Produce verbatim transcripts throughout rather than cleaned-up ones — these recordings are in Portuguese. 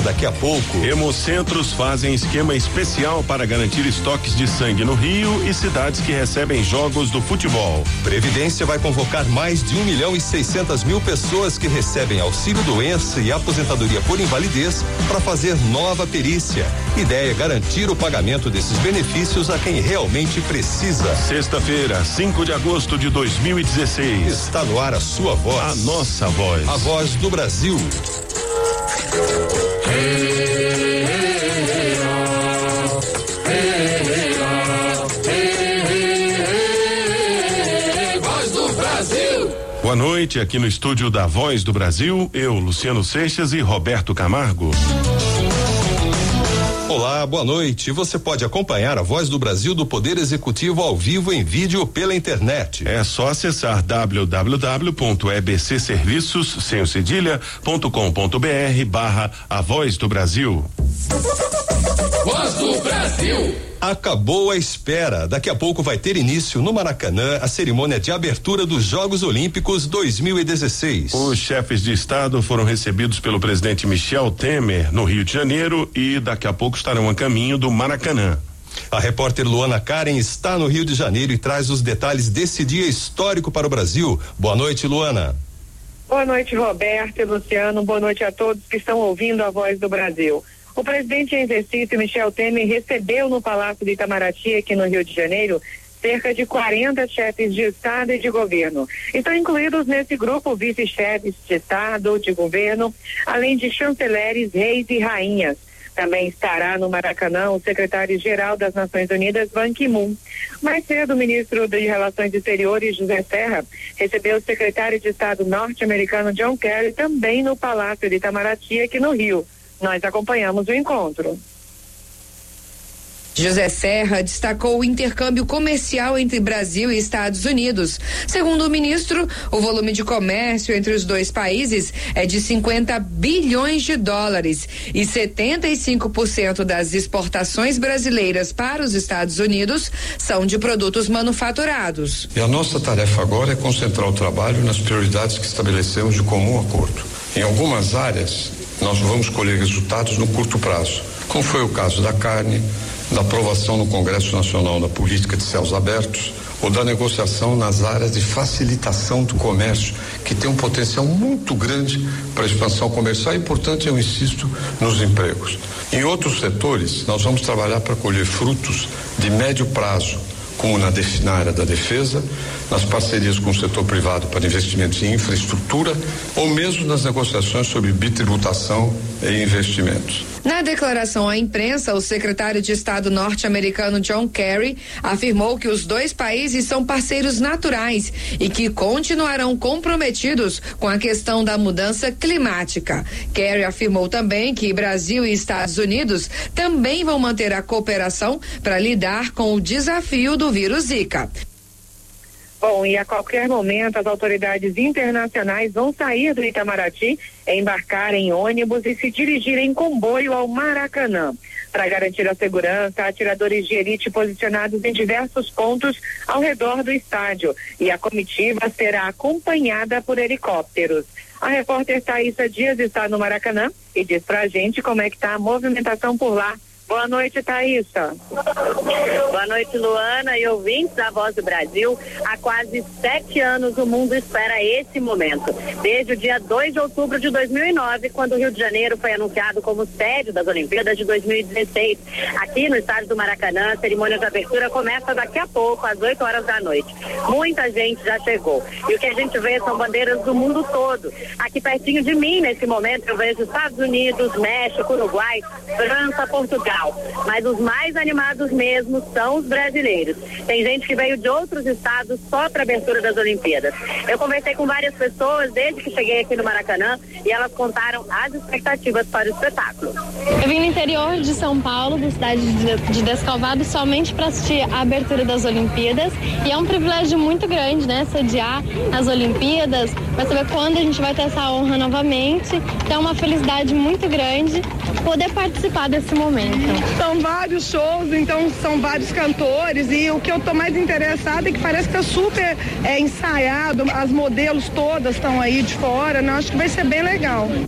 daqui a pouco. Hemocentros fazem esquema especial para garantir estoques de sangue no Rio e cidades que recebem jogos do futebol. Previdência vai convocar mais de um milhão e seiscentas mil pessoas que recebem auxílio doença e aposentadoria por invalidez para fazer nova perícia. Ideia é garantir o pagamento desses benefícios a quem realmente precisa. Sexta-feira, cinco de agosto de dois mil e dezesseis. Está no ar a sua voz. A nossa voz. A voz do Brasil. Voz do Brasil. Boa noite, aqui no estúdio da Voz do Brasil, eu, Luciano Seixas e Roberto Camargo. Olá, boa noite. Você pode acompanhar a Voz do Brasil do Poder Executivo ao vivo em vídeo pela internet. É só acessar w w w ponto e b c serviços sem o cedilha ponto com ponto b r barra a Voz do Brasil. Voz do Brasil. Acabou a espera. Daqui a pouco vai ter início no Maracanã a cerimônia de abertura dos Jogos Olímpicos dois mil e dezesseis. Os chefes de estado foram recebidos pelo presidente Michel Temer no Rio de Janeiro e daqui a pouco estarão a caminho do Maracanã. A repórter Luana Karen está no Rio de Janeiro e traz os detalhes desse dia histórico para o Brasil. Boa noite, Luana. Boa noite, Roberto e Luciano. Boa noite a todos que estão ouvindo a Voz do Brasil. O presidente em exercício, Michel Temer, recebeu no Palácio de Itamaraty, aqui no Rio de Janeiro, cerca de quarenta chefes de Estado e de governo. Estão incluídos nesse grupo vice-chefes de Estado, de governo, além de chanceleres, reis e rainhas. Também estará no Maracanã o secretário-geral das Nações Unidas, Ban Ki-moon. Mais cedo, o ministro de Relações Exteriores, José Serra, recebeu o secretário de Estado norte-americano, John Kerry, também no Palácio de Itamaraty, aqui no Rio. Nós acompanhamos o encontro. José Serra destacou o intercâmbio comercial entre Brasil e Estados Unidos. Segundo o ministro, o volume de comércio entre os dois países é de cinquenta bilhões de dólares e setenta e cinco por cento das exportações brasileiras para os Estados Unidos são de produtos manufaturados. E a nossa tarefa agora é concentrar o trabalho nas prioridades que estabelecemos de comum acordo. Em algumas áreas, nós vamos colher resultados no curto prazo, como foi o caso da carne, da aprovação no Congresso Nacional da Política de Céus Abertos ou da negociação nas áreas de facilitação do comércio, que tem um potencial muito grande para a expansão comercial e, portanto, eu insisto nos empregos. Em outros setores, nós vamos trabalhar para colher frutos de médio prazo, como na, def, na área da defesa, nas parcerias com o setor privado para investimentos em infraestrutura ou mesmo nas negociações sobre bitributação e investimentos. Na declaração à imprensa, o secretário de Estado norte-americano John Kerry afirmou que os dois países são parceiros naturais e que continuarão comprometidos com a questão da mudança climática. Kerry afirmou também que Brasil e Estados Unidos também vão manter a cooperação para lidar com o desafio do vírus Zika. Bom, e a qualquer momento as autoridades internacionais vão sair do Itamaraty, embarcar em ônibus e se dirigir em comboio ao Maracanã. Para garantir a segurança, atiradores de elite posicionados em diversos pontos ao redor do estádio. E a comitiva será acompanhada por helicópteros. A repórter Thaísa Dias está no Maracanã e diz pra gente como é que tá a movimentação por lá. Boa noite, Thaísa. Boa noite, Luana e ouvintes da Voz do Brasil. Há quase sete anos o mundo espera esse momento. Desde o dia dois de outubro de dois mil e nove, quando o Rio de Janeiro foi anunciado como sede das Olimpíadas de dois mil e dezesseis. Aqui no estádio do Maracanã, a cerimônia de abertura começa daqui a pouco, às oito horas da noite. Muita gente já chegou. E o que a gente vê são bandeiras do mundo todo. Aqui pertinho de mim, nesse momento, eu vejo Estados Unidos, México, Uruguai, França, Portugal. Mas os mais animados mesmo são os brasileiros. Tem gente que veio de outros estados só para a abertura das Olimpíadas. Eu conversei com várias pessoas desde que cheguei aqui no Maracanã e elas contaram as expectativas para o espetáculo. Eu vim no interior de São Paulo, da cidade de Descalvado, somente para assistir a abertura das Olimpíadas, e é um privilégio muito grande, né, sediar as Olimpíadas, para saber quando a gente vai ter essa honra novamente. Então é uma felicidade muito grande poder participar desse momento. São vários shows, então são vários cantores, e o que eu tô mais interessada é que parece que tá super é, ensaiado, as modelos todas estão aí de fora, né? Acho que vai ser bem legal.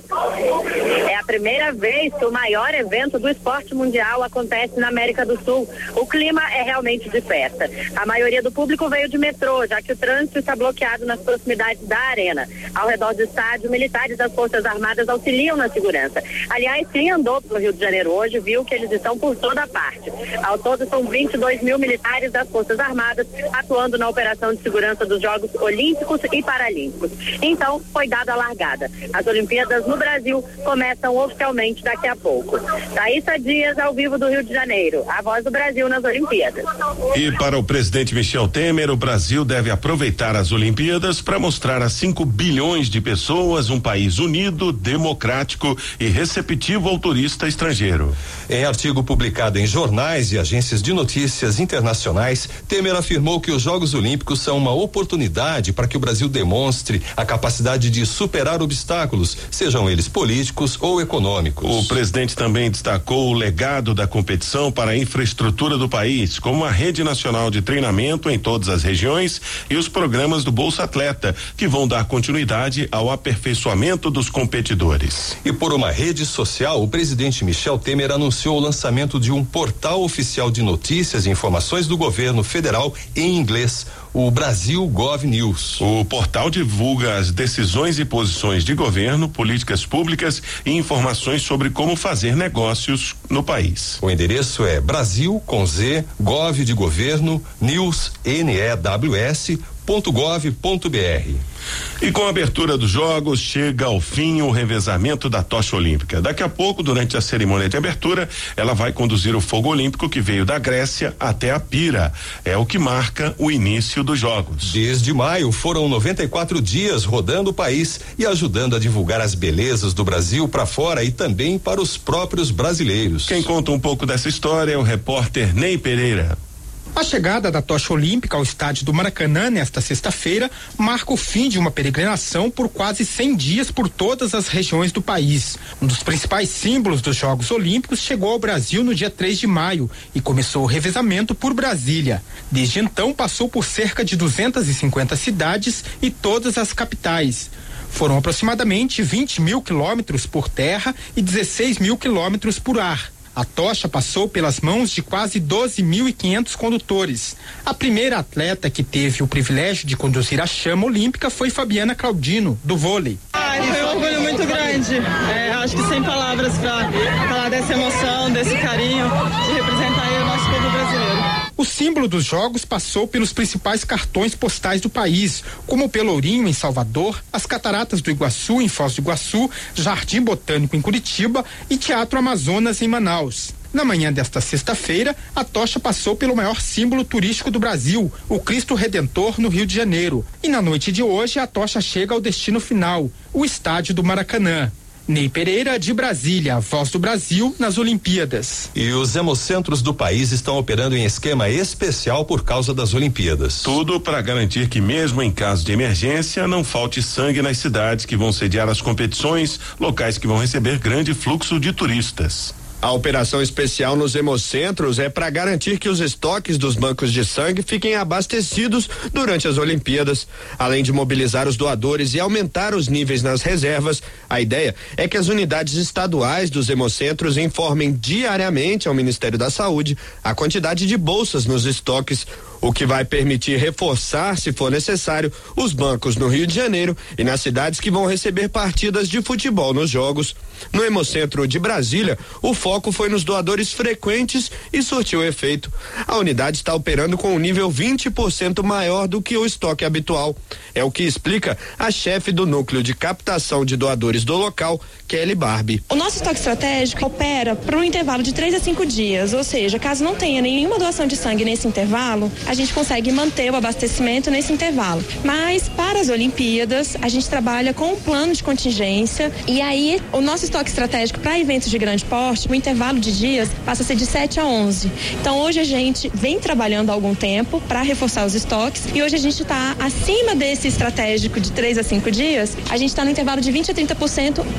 É a primeira vez que o maior evento do esporte mundial acontece na América do Sul. O clima é realmente de festa. A maioria do público veio de metrô, já que o trânsito está bloqueado nas proximidades da arena. Ao redor do estádio, militares das Forças Armadas auxiliam na segurança. Aliás, quem andou pelo Rio de Janeiro hoje viu que eles estão por toda parte. Ao todo, são vinte e dois mil militares das Forças Armadas atuando na operação de segurança dos Jogos Olímpicos e Paralímpicos. Então, foi dada a largada. As Olimpíadas no Brasil começam oficialmente daqui a pouco. Thaísa Dias, ao vivo do Rio de Janeiro, a voz do Brasil nas Olimpíadas. E para o presidente Michel Temer, o Brasil deve aproveitar as Olimpíadas para mostrar a cinco bilhões de pessoas um país unido, democrático e receptivo ao turista estrangeiro. Em artigo publicado em jornais e agências de notícias internacionais, Temer afirmou que os Jogos Olímpicos são uma oportunidade para que o Brasil demonstre a capacidade de superar obstáculos, sejam eles políticos ou econômicos. O presidente também destacou o legado da competição para a infraestrutura do país, como a rede nacional de treinamento em todas as regiões e os programas do Bolsa Atleta, que vão dar continuidade ao aperfeiçoamento dos competidores. E por uma rede social, o presidente Michel Temer anunciou o lançamento de um portal oficial de notícias e informações do governo federal em inglês, o Brasil Gov News. O portal divulga as decisões e posições de governo, políticas públicas e informações sobre como fazer negócios no país. O endereço é Brasil com Z, Gov de governo, News, N E W S, ponto gov ponto br. E com a abertura dos Jogos, chega ao fim o revezamento da tocha olímpica. Daqui a pouco, durante a cerimônia de abertura, ela vai conduzir o fogo olímpico que veio da Grécia até a Pira. É o que marca o início dos Jogos. Desde maio, foram noventa e quatro dias rodando o país e ajudando a divulgar as belezas do Brasil para fora e também para os próprios brasileiros. Quem conta um pouco dessa história é o repórter Ney Pereira. A chegada da tocha olímpica ao estádio do Maracanã nesta sexta-feira marca o fim de uma peregrinação por quase cem dias por todas as regiões do país. Um dos principais símbolos dos Jogos Olímpicos chegou ao Brasil no dia três de maio e começou o revezamento por Brasília. Desde então passou por cerca de duzentas e cinquenta cidades e todas as capitais. Foram aproximadamente vinte mil quilômetros por terra e dezesseis mil quilômetros por ar. A tocha passou pelas mãos de quase doze mil e quinhentos condutores. A primeira atleta que teve o privilégio de conduzir a chama olímpica foi Fabiana Claudino, do vôlei. Ai, foi um orgulho muito grande. É, acho que sem palavras para falar dessa emoção, desse carinho, de representar aí o nosso povo brasileiro. O símbolo dos Jogos passou pelos principais cartões postais do país, como o Pelourinho, em Salvador, as Cataratas do Iguaçu, em Foz do Iguaçu, Jardim Botânico, em Curitiba e Teatro Amazonas, em Manaus. Na manhã desta sexta-feira, a tocha passou pelo maior símbolo turístico do Brasil, o Cristo Redentor, no Rio de Janeiro. E na noite de hoje, a tocha chega ao destino final, o estádio do Maracanã. Ney Pereira, de Brasília, Voz do Brasil nas Olimpíadas. E os hemocentros do país estão operando em esquema especial por causa das Olimpíadas. Tudo para garantir que, mesmo em caso de emergência, não falte sangue nas cidades que vão sediar as competições, locais que vão receber grande fluxo de turistas. A operação especial nos hemocentros é para garantir que os estoques dos bancos de sangue fiquem abastecidos durante as Olimpíadas. Além de mobilizar os doadores e aumentar os níveis nas reservas, a ideia é que as unidades estaduais dos hemocentros informem diariamente ao Ministério da Saúde a quantidade de bolsas nos estoques, o que vai permitir reforçar, se for necessário, os bancos no Rio de Janeiro e nas cidades que vão receber partidas de futebol nos Jogos. No Hemocentro de Brasília, o foco foi nos doadores frequentes e surtiu efeito. A unidade está operando com um nível vinte por cento maior do que o estoque habitual. É o que explica a chefe do núcleo de captação de doadores do local, Kelly Barbie. O nosso estoque estratégico opera para um intervalo de três a cinco dias, ou seja, caso não tenha nenhuma doação de sangue nesse intervalo, a gente consegue manter o abastecimento nesse intervalo. Mas para as Olimpíadas, a gente trabalha com um plano de contingência e aí o nosso estoque estratégico para eventos de grande porte, o intervalo de dias passa a ser de sete a onze. Então hoje a gente vem trabalhando há algum tempo para reforçar os estoques e hoje a gente está acima desse estratégico de três a cinco dias, a gente está no intervalo de vinte a trinta por cento além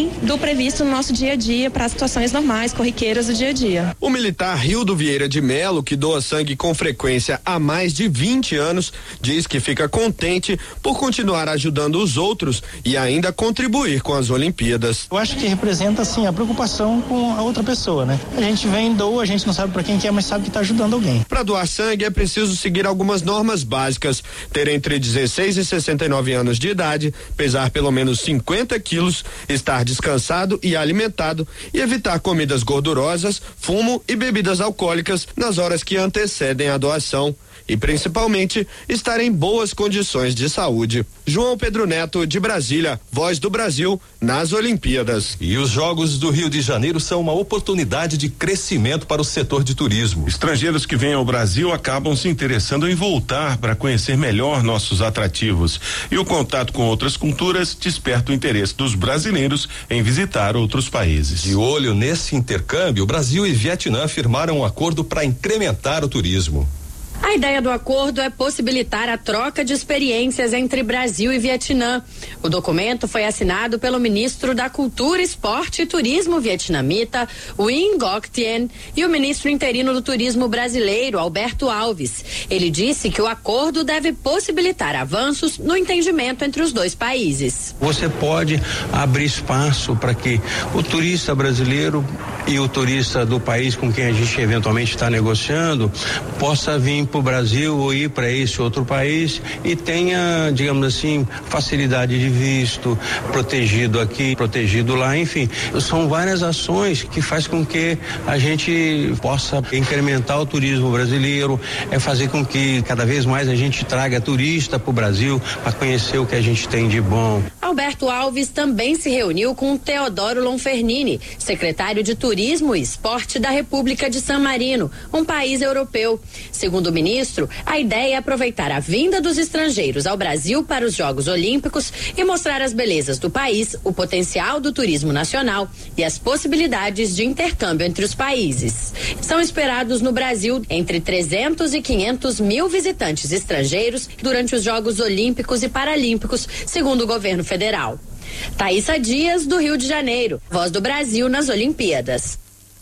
além do previsto no nosso dia a dia para as situações normais, corriqueiras do dia a dia. O militar Hildo Vieira de Melo, que doa sangue com frequência há mais de vinte anos, diz que fica contente por continuar ajudando os outros e ainda contribuir com as Olimpíadas. Eu acho que representa assim a preocupação com a outra pessoa, né? A gente vem, doa, a gente não sabe para quem que é, mas sabe que está ajudando alguém. Para doar sangue é preciso seguir algumas normas básicas, ter entre dezesseis e sessenta e nove anos de idade, pesar pelo menos cinquenta quilos, estar descansado e alimentado e evitar comidas gordurosas, fumo e bebidas alcoólicas nas horas que antecedem a doação. E principalmente estar em boas condições de saúde. João Pedro Neto, de Brasília, Voz do Brasil, nas Olimpíadas. E os Jogos do Rio de Janeiro são uma oportunidade de crescimento para o setor de turismo. Estrangeiros que vêm ao Brasil acabam se interessando em voltar para conhecer melhor nossos atrativos. E o contato com outras culturas desperta o interesse dos brasileiros em visitar outros países. De olho nesse intercâmbio, Brasil e Vietnã firmaram um acordo para incrementar o turismo. A ideia do acordo é possibilitar a troca de experiências entre Brasil e Vietnã. O documento foi assinado pelo ministro da Cultura, Esporte e Turismo vietnamita, Nguyen Ngoc Thien, e o ministro interino do Turismo brasileiro, Alberto Alves. Ele disse que o acordo deve possibilitar avanços no entendimento entre os dois países. Você pode abrir espaço para que o turista brasileiro e o turista do país com quem a gente eventualmente está negociando possa vir para o Brasil ou ir para esse outro país e tenha, digamos assim, facilidade de visto, protegido aqui, protegido lá, enfim, são várias ações que faz com que a gente possa incrementar o turismo brasileiro, é fazer com que cada vez mais a gente traga turista para o Brasil para conhecer o que a gente tem de bom. Alberto Alves também se reuniu com Teodoro Lonfernini, secretário de Turismo e Esporte da República de San Marino, um país europeu. Segundo o ministro, a ideia é aproveitar a vinda dos estrangeiros ao Brasil para os Jogos Olímpicos e mostrar as belezas do país, o potencial do turismo nacional e as possibilidades de intercâmbio entre os países. São esperados no Brasil entre trezentos e quinhentos mil visitantes estrangeiros durante os Jogos Olímpicos e Paralímpicos, segundo o governo federal. Thaísa Dias, do Rio de Janeiro, Voz do Brasil nas Olimpíadas.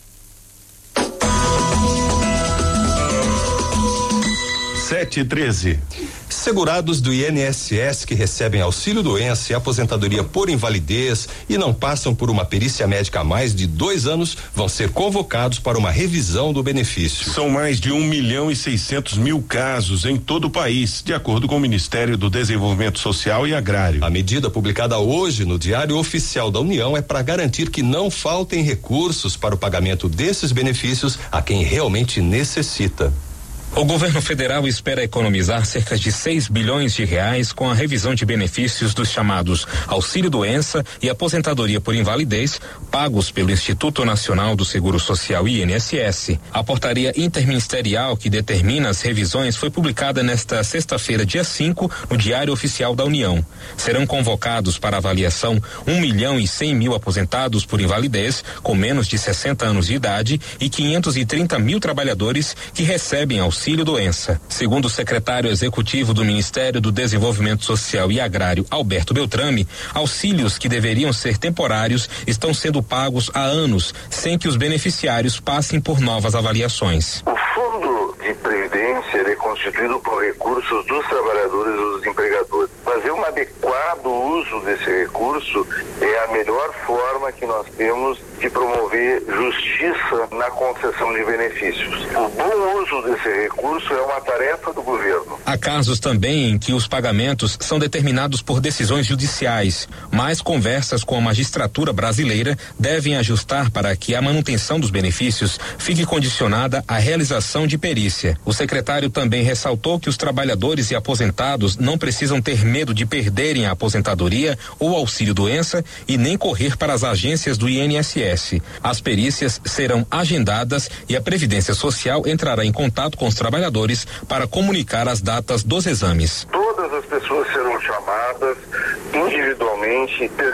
Sete e treze. Segurados do I N S S que recebem auxílio doença e aposentadoria por invalidez e não passam por uma perícia médica há mais de dois anos vão ser convocados para uma revisão do benefício. São mais de um milhão e seiscentos mil casos em todo o país, de acordo com o Ministério do Desenvolvimento Social e Agrário. A medida publicada hoje no Diário Oficial da União é para garantir que não faltem recursos para o pagamento desses benefícios a quem realmente necessita. O governo federal espera economizar cerca de seis bilhões de reais com a revisão de benefícios dos chamados auxílio-doença e aposentadoria por invalidez, pagos pelo Instituto Nacional do Seguro Social I N S S. A portaria interministerial que determina as revisões foi publicada nesta sexta-feira, dia cinco, no Diário Oficial da União. Serão convocados para avaliação um milhão e cem mil aposentados por invalidez com menos de sessenta anos de idade e quinhentos e trinta mil trabalhadores que recebem auxílio auxílio-doença. Segundo o secretário executivo do Ministério do Desenvolvimento Social e Agrário, Alberto Beltrame, auxílios que deveriam ser temporários estão sendo pagos há anos, sem que os beneficiários passem por novas avaliações. O fundo de previdência ele é constituído por recursos dos trabalhadores e dos empregadores. Fazer um adequado uso desse recurso é a melhor forma que nós temos de promover justiça na concessão de benefícios. O bom uso desse recurso é uma tarefa do governo. Há casos também em que os pagamentos são determinados por decisões judiciais, mas conversas com a magistratura brasileira devem ajustar para que a manutenção dos benefícios fique condicionada à realização de perícia. O secretário também ressaltou que os trabalhadores e aposentados não precisam ter medo de perderem a aposentadoria ou auxílio-doença e nem correr para as agências do I N S S. As perícias serão agendadas e a Previdência Social entrará em contato com os trabalhadores para comunicar as datas dos exames. Todas as pessoas serão chamadas individualmente e terão a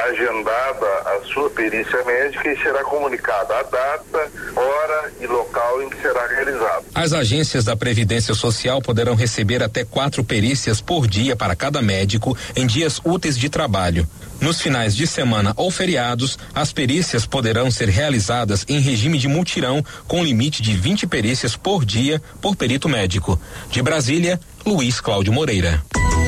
agendada a sua perícia médica e será comunicada a data, hora e local em que será realizado. As agências da Previdência Social poderão receber até quatro perícias por dia para cada médico em dias úteis de trabalho. Nos finais de semana ou feriados, as perícias poderão ser realizadas em regime de mutirão, com limite de vinte perícias por dia por perito médico. De Brasília, Luiz Cláudio Moreira.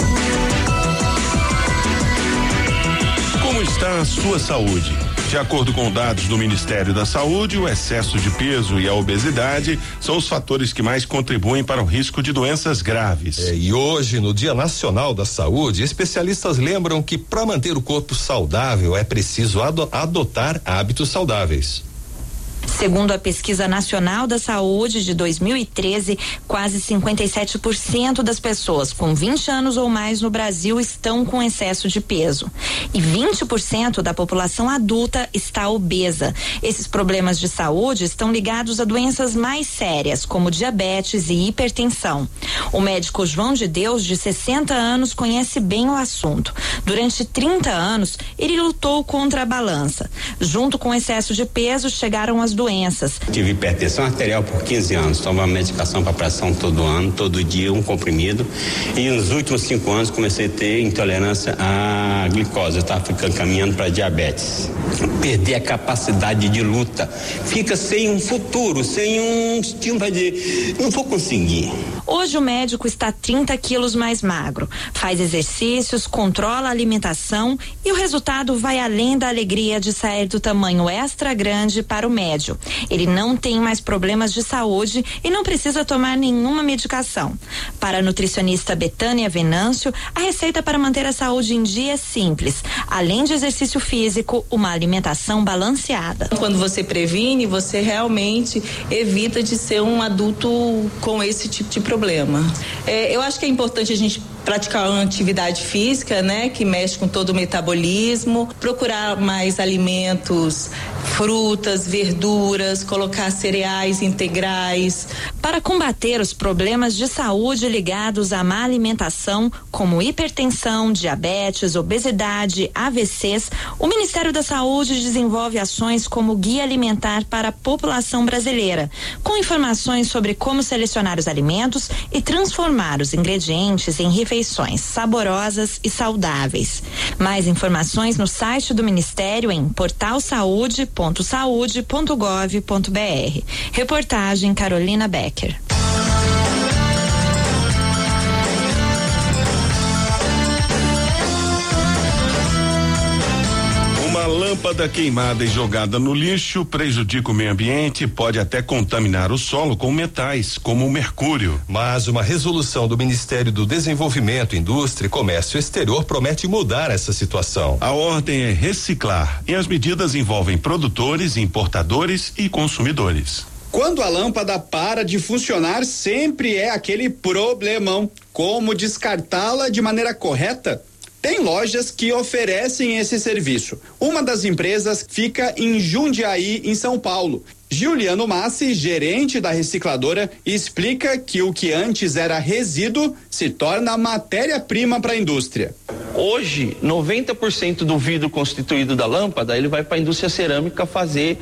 Como está a sua saúde? De acordo com dados do Ministério da Saúde, o excesso de peso e a obesidade são os fatores que mais contribuem para o risco de doenças graves. É, e hoje, no Dia Nacional da Saúde, especialistas lembram que para manter o corpo saudável é preciso ado- adotar hábitos saudáveis. Segundo a Pesquisa Nacional da Saúde de dois mil e treze, quase cinquenta e sete por cento das pessoas com vinte anos ou mais no Brasil estão com excesso de peso. E vinte por cento da população adulta está obesa. Esses problemas de saúde estão ligados a doenças mais sérias, como diabetes e hipertensão. O médico João de Deus, de sessenta anos, conhece bem o assunto. Durante trinta anos, ele lutou contra a balança. Junto com o excesso de peso, chegaram as doenças. Tive hipertensão arterial por quinze anos, tomava medicação para pressão todo ano, todo dia, um comprimido. E nos últimos cinco anos comecei a ter intolerância à glicose. Eu estava ficando caminhando para diabetes. Perder a capacidade de luta. Fica sem um futuro, sem um estímulo de não vou conseguir. Hoje o médico está trinta quilos mais magro, faz exercícios, controla a alimentação e o resultado vai além da alegria de sair do tamanho extra grande para o médio. Ele não tem mais problemas de saúde e não precisa tomar nenhuma medicação. Para a nutricionista Betânia Venâncio, a receita para manter a saúde em dia é simples. Além de exercício físico, uma alimentação balanceada. Quando você previne, você realmente evita de ser um adulto com esse tipo de problema. É, eu acho que é importante a gente praticar uma atividade física, né, que mexe com todo o metabolismo, procurar mais alimentos, frutas, verduras, colocar cereais integrais. Para combater os problemas de saúde ligados à má alimentação, como hipertensão, diabetes, obesidade, A V Cs, o Ministério da Saúde desenvolve ações como Guia Alimentar para a População Brasileira, com informações sobre como selecionar os alimentos e transformar os ingredientes em refeições saborosas e saudáveis. Mais informações no site do Ministério em portal saúde ponto saúde ponto gov ponto br. Reportagem Carolina Becker. Uma lâmpada queimada e jogada no lixo prejudica o meio ambiente e pode até contaminar o solo com metais, como o mercúrio. Mas uma resolução do Ministério do Desenvolvimento, Indústria e Comércio Exterior promete mudar essa situação. A ordem é reciclar e as medidas envolvem produtores, importadores e consumidores. Quando a lâmpada para de funcionar, sempre é aquele problemão. Como descartá-la de maneira correta? Tem lojas que oferecem esse serviço. Uma das empresas fica em Jundiaí, em São Paulo. Giuliano Massi, gerente da recicladora, explica que o que antes era resíduo se torna matéria-prima para a indústria. Hoje, noventa por cento do vidro constituído da lâmpada, ele vai para a indústria cerâmica fazer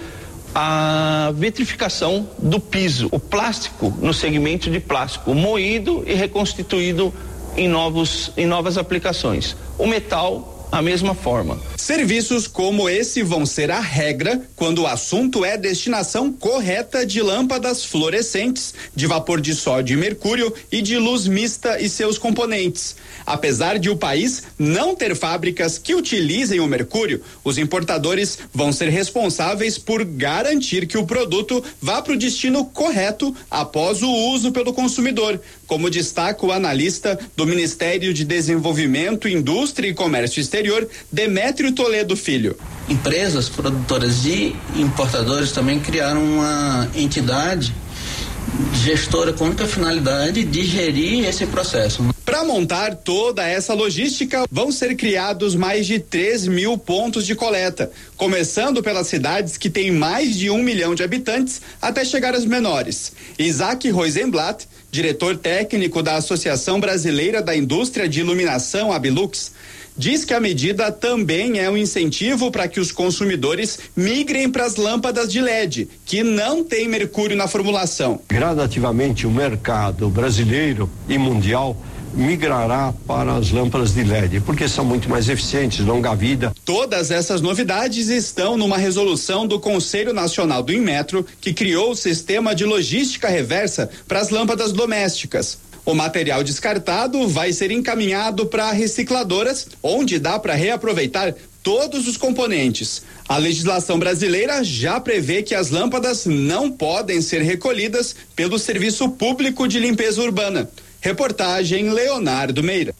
a vitrificação do piso. O plástico, no segmento de plástico, moído e reconstituído em novos, em novas aplicações. O metal, a mesma forma. Serviços como esse vão ser a regra quando o assunto é destinação correta de lâmpadas fluorescentes, de vapor de sódio e mercúrio e de luz mista e seus componentes. Apesar de o país não ter fábricas que utilizem o mercúrio, os importadores vão ser responsáveis por garantir que o produto vá para o destino correto após o uso pelo consumidor, como destaca o analista do Ministério de Desenvolvimento, Indústria e Comércio Exterior, Demétrio Toledo Filho. Empresas produtoras e importadores também criaram uma entidade gestora com a única finalidade de gerir esse processo. Para montar toda essa logística, vão ser criados mais de três mil pontos de coleta, começando pelas cidades que têm mais de um milhão de habitantes até chegar às menores. Isaac Rosenblatt, diretor técnico da Associação Brasileira da Indústria de Iluminação, Abilux, diz que a medida também é um incentivo para que os consumidores migrem para as lâmpadas de L E D, que não tem mercúrio na formulação. Gradativamente o mercado brasileiro e mundial migrará para as lâmpadas de L E D, porque são muito mais eficientes, longa vida. Todas essas novidades estão numa resolução do Conselho Nacional do Inmetro, que criou o sistema de logística reversa para as lâmpadas domésticas. O material descartado vai ser encaminhado para recicladoras, onde dá para reaproveitar todos os componentes. A legislação brasileira já prevê que as lâmpadas não podem ser recolhidas pelo Serviço Público de Limpeza Urbana. Reportagem Leonardo Meira.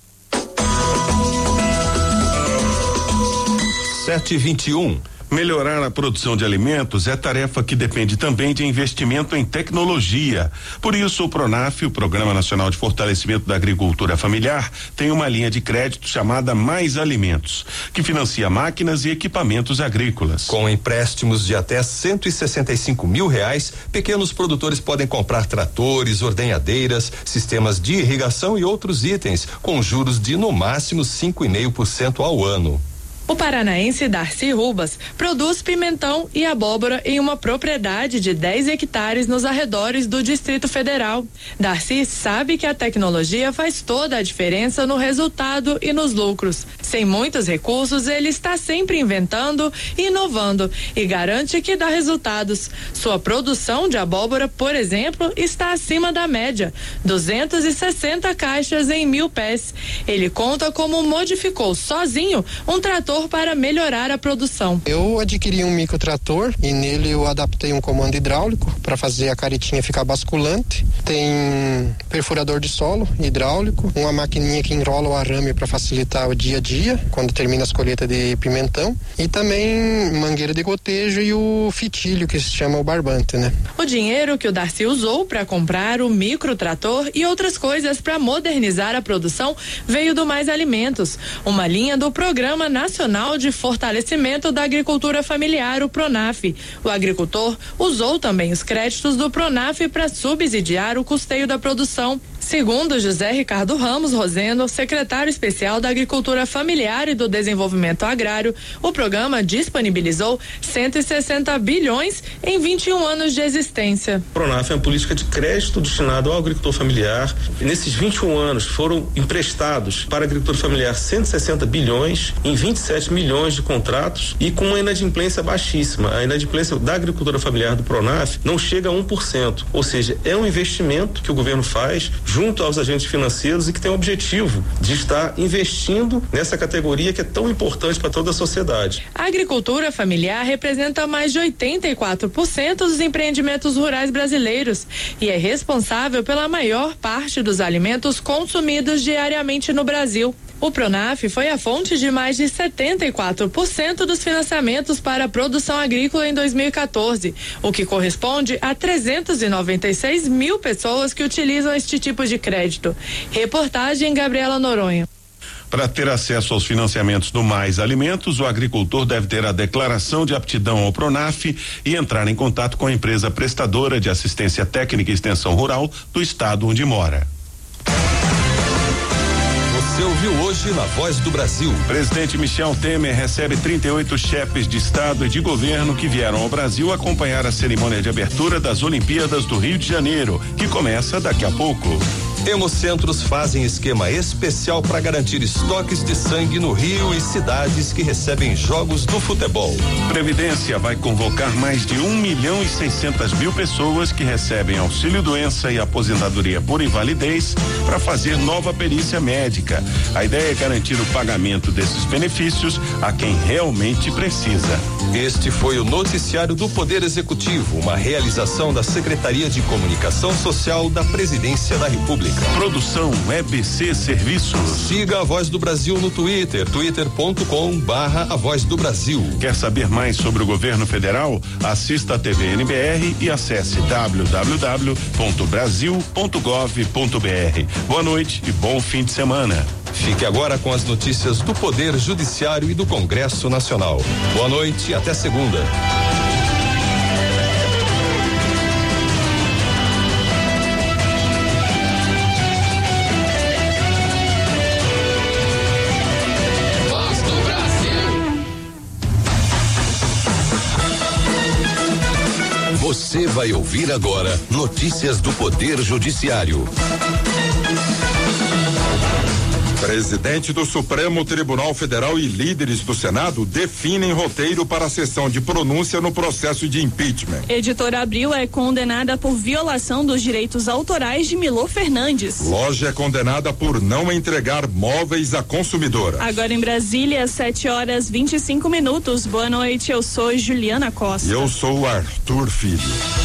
sete e vinte e um. Melhorar a produção de alimentos é tarefa que depende também de investimento em tecnologia. Por isso, o PRONAF, o Programa Nacional de Fortalecimento da Agricultura Familiar, tem uma linha de crédito chamada Mais Alimentos, que financia máquinas e equipamentos agrícolas. Com empréstimos de até cento e sessenta e cinco mil reais, pequenos produtores podem comprar tratores, ordenhadeiras, sistemas de irrigação e outros itens, com juros de no máximo cinco vírgula cinco por cento ao ano. O paranaense Darcy Rubas produz pimentão e abóbora em uma propriedade de dez hectares nos arredores do Distrito Federal. Darcy sabe que a tecnologia faz toda a diferença no resultado e nos lucros. Sem muitos recursos, ele está sempre inventando e inovando e garante que dá resultados. Sua produção de abóbora, por exemplo, está acima da média, duzentas e sessenta caixas em mil pés. Ele conta como modificou sozinho um trator para melhorar a produção. Eu adquiri um microtrator e nele eu adaptei um comando hidráulico para fazer a caretinha ficar basculante. Tem perfurador de solo hidráulico, uma maquininha que enrola o arame para facilitar o dia a dia, quando termina as colheitas de pimentão, e também mangueira de gotejo e o fitilho, que se chama o barbante, né? O dinheiro que o Darcy usou para comprar o microtrator e outras coisas para modernizar a produção veio do Mais Alimentos, uma linha do Programa Nacional de Fortalecimento da Agricultura Familiar, o PRONAF. O agricultor usou também os créditos do PRONAF para subsidiar o custeio da produção. Segundo José Ricardo Ramos Rosendo, secretário especial da Agricultura Familiar e do Desenvolvimento Agrário, o programa disponibilizou cento e sessenta bilhões em vinte e um anos de existência. O PRONAF é uma política de crédito destinado ao agricultor familiar. E nesses vinte e um anos foram emprestados para a agricultura familiar cento e sessenta bilhões em vinte e sete milhões de contratos e com uma inadimplência baixíssima. A inadimplência da agricultura familiar do PRONAF não chega a um por cento, ou seja, é um investimento que o governo faz junto aos agentes financeiros e que tem o objetivo de estar investindo nessa categoria que é tão importante para toda a sociedade. A agricultura familiar representa mais de oitenta e quatro por cento dos empreendimentos rurais brasileiros e é responsável pela maior parte dos alimentos consumidos diariamente no Brasil. O PRONAF foi a fonte de mais de setenta e quatro por cento dos financiamentos para a produção agrícola em dois mil e quatorze, o que corresponde a trezentos e noventa e seis mil pessoas que utilizam este tipo de crédito. Reportagem Gabriela Noronha. Para ter acesso aos financiamentos do Mais Alimentos, o agricultor deve ter a declaração de aptidão ao PRONAF e entrar em contato com a empresa prestadora de assistência técnica e extensão rural do estado onde mora. Você ouviu hoje na Voz do Brasil. Presidente Michel Temer recebe trinta e oito chefes de estado e de governo que vieram ao Brasil acompanhar a cerimônia de abertura das Olimpíadas do Rio de Janeiro, que começa daqui a pouco. Hemocentros fazem esquema especial para garantir estoques de sangue no Rio e cidades que recebem jogos do futebol. Previdência vai convocar mais de um milhão e seiscentas mil pessoas que recebem auxílio doença e aposentadoria por invalidez para fazer nova perícia médica. A ideia é garantir o pagamento desses benefícios a quem realmente precisa. Este foi o noticiário do Poder Executivo, uma realização da Secretaria de Comunicação Social da Presidência da República. Produção E B C Serviços. Siga a Voz do Brasil no Twitter, twitter ponto com barra a Voz do Brasil. Quer saber mais sobre o governo federal? Assista a T V N B R e acesse w w w ponto brasil ponto gov ponto b r. Boa noite e bom fim de semana. Fique agora com as notícias do Poder Judiciário e do Congresso Nacional. Boa noite e até segunda. Você vai ouvir agora notícias do Poder Judiciário. Presidente do Supremo Tribunal Federal e líderes do Senado definem roteiro para a sessão de pronúncia no processo de impeachment. Editora Abril é condenada por violação dos direitos autorais de Milor Fernandes. Loja é condenada por não entregar móveis à consumidora. Agora em Brasília, sete horas vinte e cinco minutos. Boa noite, eu sou Juliana Costa. E eu sou Arthur Filho.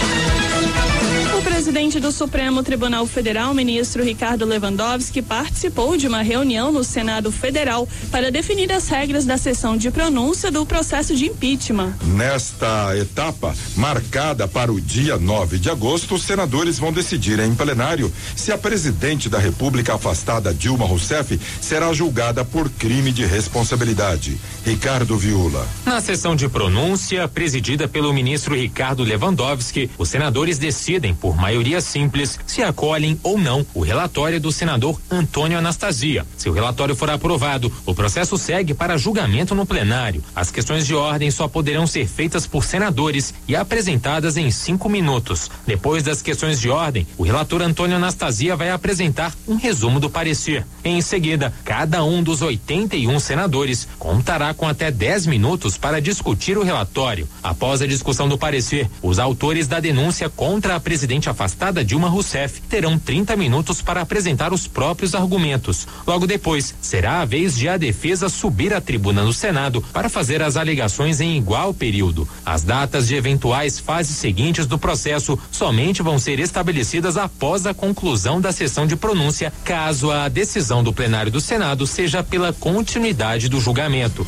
O presidente do Supremo Tribunal Federal, ministro Ricardo Lewandowski, participou de uma reunião no Senado Federal para definir as regras da sessão de pronúncia do processo de impeachment. Nesta etapa, marcada para o dia nove de agosto, os senadores vão decidir em plenário se a presidente da República afastada, Dilma Rousseff, será julgada por crime de responsabilidade. Ricardo Viula. Na sessão de pronúncia, presidida pelo ministro Ricardo Lewandowski, os senadores decidem, por maioria simples, se acolhem ou não o relatório do senador Antônio Anastasia. Se o relatório for aprovado, o processo segue para julgamento no plenário. As questões de ordem só poderão ser feitas por senadores e apresentadas em cinco minutos. Depois das questões de ordem, o relator Antônio Anastasia vai apresentar um resumo do parecer. Em seguida, cada um dos oitenta e um senadores contará com até dez minutos para discutir o relatório. Após a discussão do parecer, os autores da denúncia contra a presidente afastada Dilma Rousseff terão trinta minutos para apresentar os próprios argumentos. Logo depois, será a vez de a defesa subir à tribuna no Senado para fazer as alegações em igual período. As datas de eventuais fases seguintes do processo somente vão ser estabelecidas após a conclusão da sessão de pronúncia, caso a decisão do plenário do Senado seja pela continuidade do julgamento.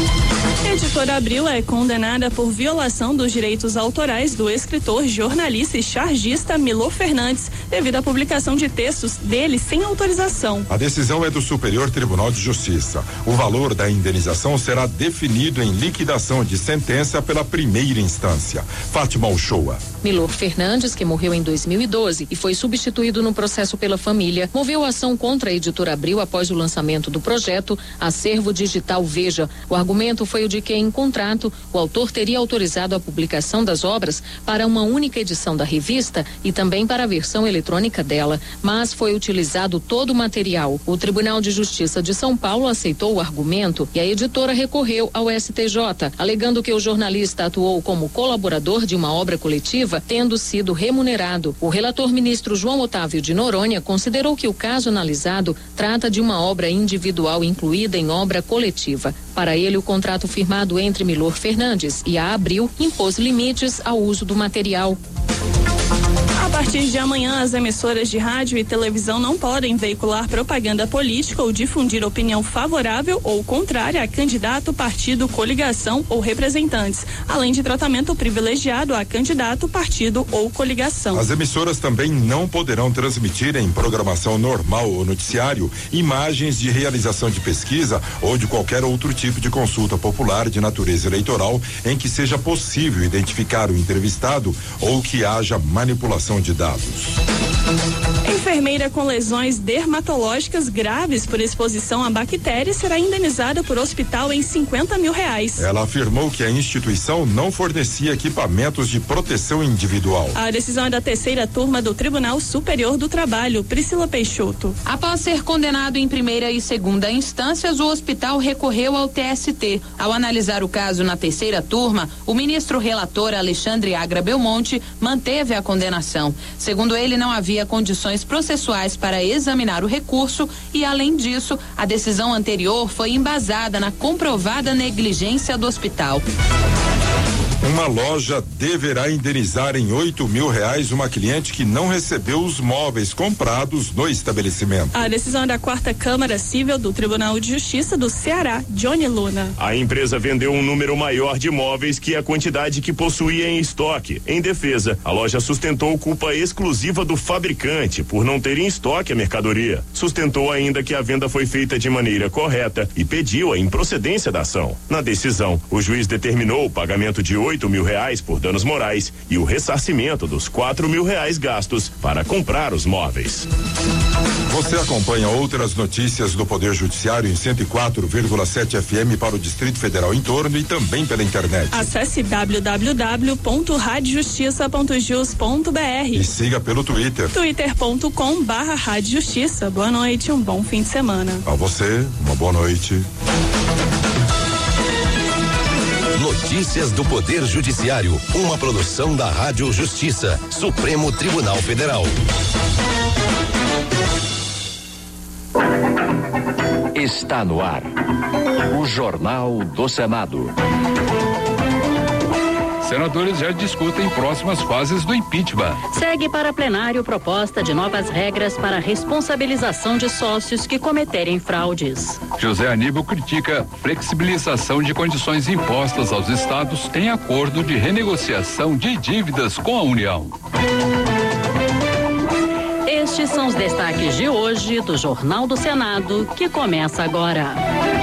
Editora Abril é condenada por violação dos direitos autorais do escritor, jornalista e chargista Milor Fernandes, devido à publicação de textos dele sem autorização. A decisão é do Superior Tribunal de Justiça. O valor da indenização será definido em liquidação de sentença pela primeira instância. Fátima Uchoa. Milor Fernandes, que morreu em dois mil e doze e foi substituído no processo pela família, moveu ação contra a Editora Abril após o lançamento do projeto Acervo Digital Veja. O argumento foi o de que, em contrato, o autor teria autorizado a publicação das obras para uma única edição da revista e também para a versão eletrônica dela, mas foi utilizado todo o material. O Tribunal de Justiça de São Paulo aceitou o argumento e a editora recorreu ao S T J, alegando que o jornalista atuou como colaborador de uma obra coletiva, tendo sido remunerado. O relator ministro João Otávio de Noronha considerou que o caso analisado trata de uma obra individual incluída em obra coletiva. Para ele, o contrato firmado entre Milor Fernandes e a Abril impôs limites ao uso do material. A partir de amanhã, as emissoras de rádio e televisão não podem veicular propaganda política ou difundir opinião favorável ou contrária a candidato, partido, coligação ou representantes, além de tratamento privilegiado a candidato, partido ou coligação. As emissoras também não poderão transmitir em programação normal ou noticiário imagens de realização de pesquisa ou de qualquer outro tipo de consulta popular de natureza eleitoral em que seja possível identificar o entrevistado ou que haja manipulação de dados. Enfermeira com lesões dermatológicas graves por exposição a bactérias será indenizada por hospital em cinquenta mil reais. Ela afirmou que a instituição não fornecia equipamentos de proteção individual. A decisão é da terceira turma do Tribunal Superior do Trabalho. Priscila Peixoto. Após ser condenado em primeira e segunda instâncias, o hospital recorreu ao T S T. Ao analisar o caso na terceira turma, o ministro relator Alexandre Agra Belmonte manteve a condenação. Segundo ele, não havia condições processuais para examinar o recurso e, além disso, a decisão anterior foi embasada na comprovada negligência do hospital. Uma loja deverá indenizar em oito mil reais uma cliente que não recebeu os móveis comprados no estabelecimento. A decisão é da quarta Câmara Civil do Tribunal de Justiça do Ceará, Johnny Luna. A empresa vendeu um número maior de móveis que a quantidade que possuía em estoque. Em defesa, a loja sustentou culpa exclusiva do fabricante por não ter em estoque a mercadoria. Sustentou ainda que a venda foi feita de maneira correta e pediu a improcedência da ação. Na decisão, o juiz determinou o pagamento de oito oito mil reais por danos morais e o ressarcimento dos quatro mil reais gastos para comprar os móveis. Você acompanha outras notícias do Poder Judiciário em cento e quatro vírgula sete F M para o Distrito Federal em torno e também pela internet. Acesse w w w ponto rádio justiça ponto jus ponto b r e siga pelo Twitter. twitter ponto com barra Rádio Justiça. Boa noite, um bom fim de semana. A você, uma boa noite. Notícias do Poder Judiciário, uma produção da Rádio Justiça, Supremo Tribunal Federal. Está no ar, o Jornal do Senado. Senadores já discutem próximas fases do impeachment. Segue para plenário proposta de novas regras para responsabilização de sócios que cometerem fraudes. José Aníbal critica flexibilização de condições impostas aos estados em acordo de renegociação de dívidas com a União. Estes são os destaques de hoje do Jornal do Senado, que começa agora.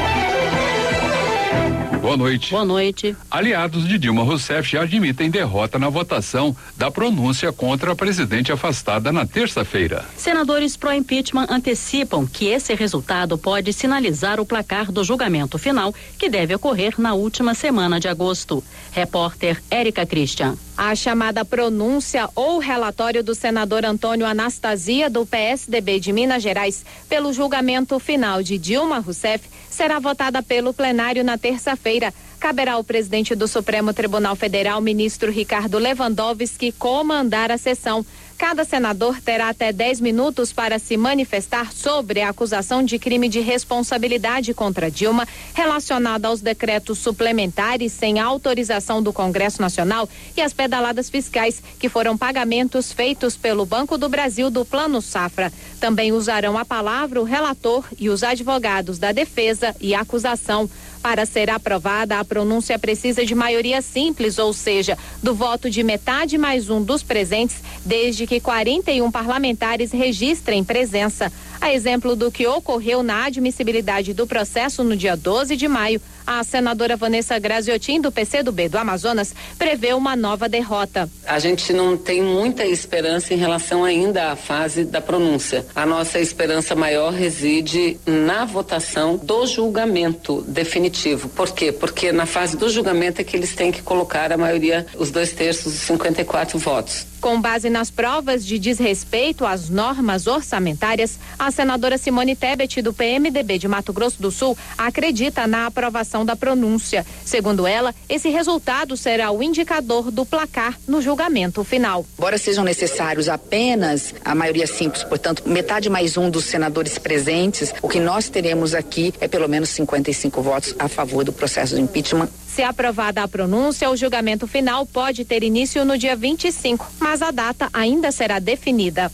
Boa noite. Boa noite. Aliados de Dilma Rousseff já admitem derrota na votação da pronúncia contra a presidente afastada na terça-feira. Senadores pró-impeachment antecipam que esse resultado pode sinalizar o placar do julgamento final, que deve ocorrer na última semana de agosto. Repórter Érica Christian. A chamada pronúncia ou relatório do senador Antônio Anastasia, do P S D B de Minas Gerais, pelo julgamento final de Dilma Rousseff, será votada pelo plenário na terça-feira. Caberá ao presidente do Supremo Tribunal Federal, ministro Ricardo Lewandowski, comandar a sessão. Cada senador terá até dez minutos para se manifestar sobre a acusação de crime de responsabilidade contra Dilma, relacionada aos decretos suplementares sem autorização do Congresso Nacional e as pedaladas fiscais, que foram pagamentos feitos pelo Banco do Brasil do Plano Safra. Também usarão a palavra o relator e os advogados da defesa e acusação. Para ser aprovada, a pronúncia precisa de maioria simples, ou seja, do voto de metade mais um dos presentes, desde que quarenta e um parlamentares registrem presença. A exemplo do que ocorreu na admissibilidade do processo no dia doze de maio, a senadora Vanessa Graziotin, do P C do B do Amazonas, prevê uma nova derrota. A gente não tem muita esperança em relação ainda à fase da pronúncia. A nossa esperança maior reside na votação do julgamento definitivo. Por quê? Porque na fase do julgamento é que eles têm que colocar a maioria, os dois terços, os cinquenta e quatro votos. Com base nas provas de desrespeito às normas orçamentárias, a senadora Simone Tebet, do P M D B de Mato Grosso do Sul, acredita na aprovação da pronúncia. Segundo ela, esse resultado será o indicador do placar no julgamento final. Embora sejam necessários apenas a maioria simples, portanto, metade mais um dos senadores presentes, o que nós teremos aqui é pelo menos cinquenta e cinco votos a favor do processo de impeachment. Se aprovada a pronúncia, o julgamento final pode ter início no dia vinte e cinco, mas a data ainda será definida.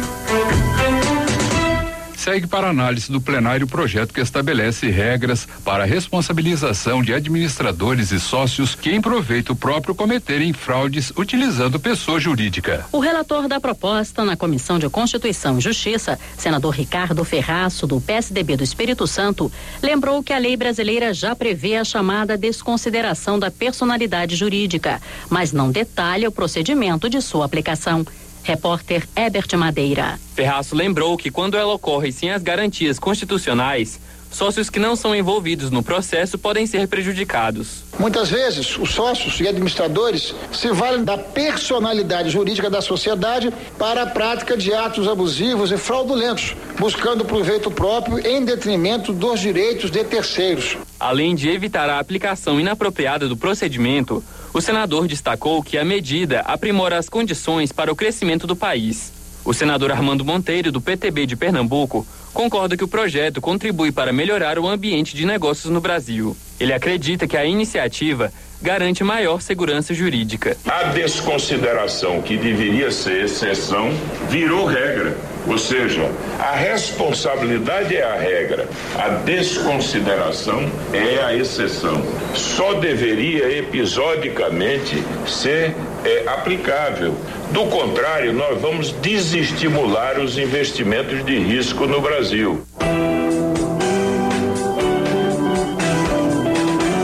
Segue para análise do plenário o projeto que estabelece regras para a responsabilização de administradores e sócios que, em proveito próprio, cometerem fraudes utilizando pessoa jurídica. O relator da proposta na Comissão de Constituição e Justiça, senador Ricardo Ferraço, do P S D B do Espírito Santo, lembrou que a lei brasileira já prevê a chamada desconsideração da personalidade jurídica, mas não detalha o procedimento de sua aplicação. Repórter Herbert Madeira. Ferraço lembrou que quando ela ocorre sem as garantias constitucionais, sócios que não são envolvidos no processo podem ser prejudicados. Muitas vezes, os sócios e administradores se valem da personalidade jurídica da sociedade para a prática de atos abusivos e fraudulentos, buscando proveito próprio em detrimento dos direitos de terceiros. Além de evitar a aplicação inapropriada do procedimento, o senador destacou que a medida aprimora as condições para o crescimento do país. O senador Armando Monteiro, do P T B de Pernambuco, concorda que o projeto contribui para melhorar o ambiente de negócios no Brasil. Ele acredita que a iniciativa garante maior segurança jurídica. A desconsideração, que deveria ser exceção, virou regra. Ou seja, a responsabilidade é a regra, a desconsideração é a exceção. Só deveria episodicamente ser é, aplicável. Do contrário, nós vamos desestimular os investimentos de risco no Brasil. O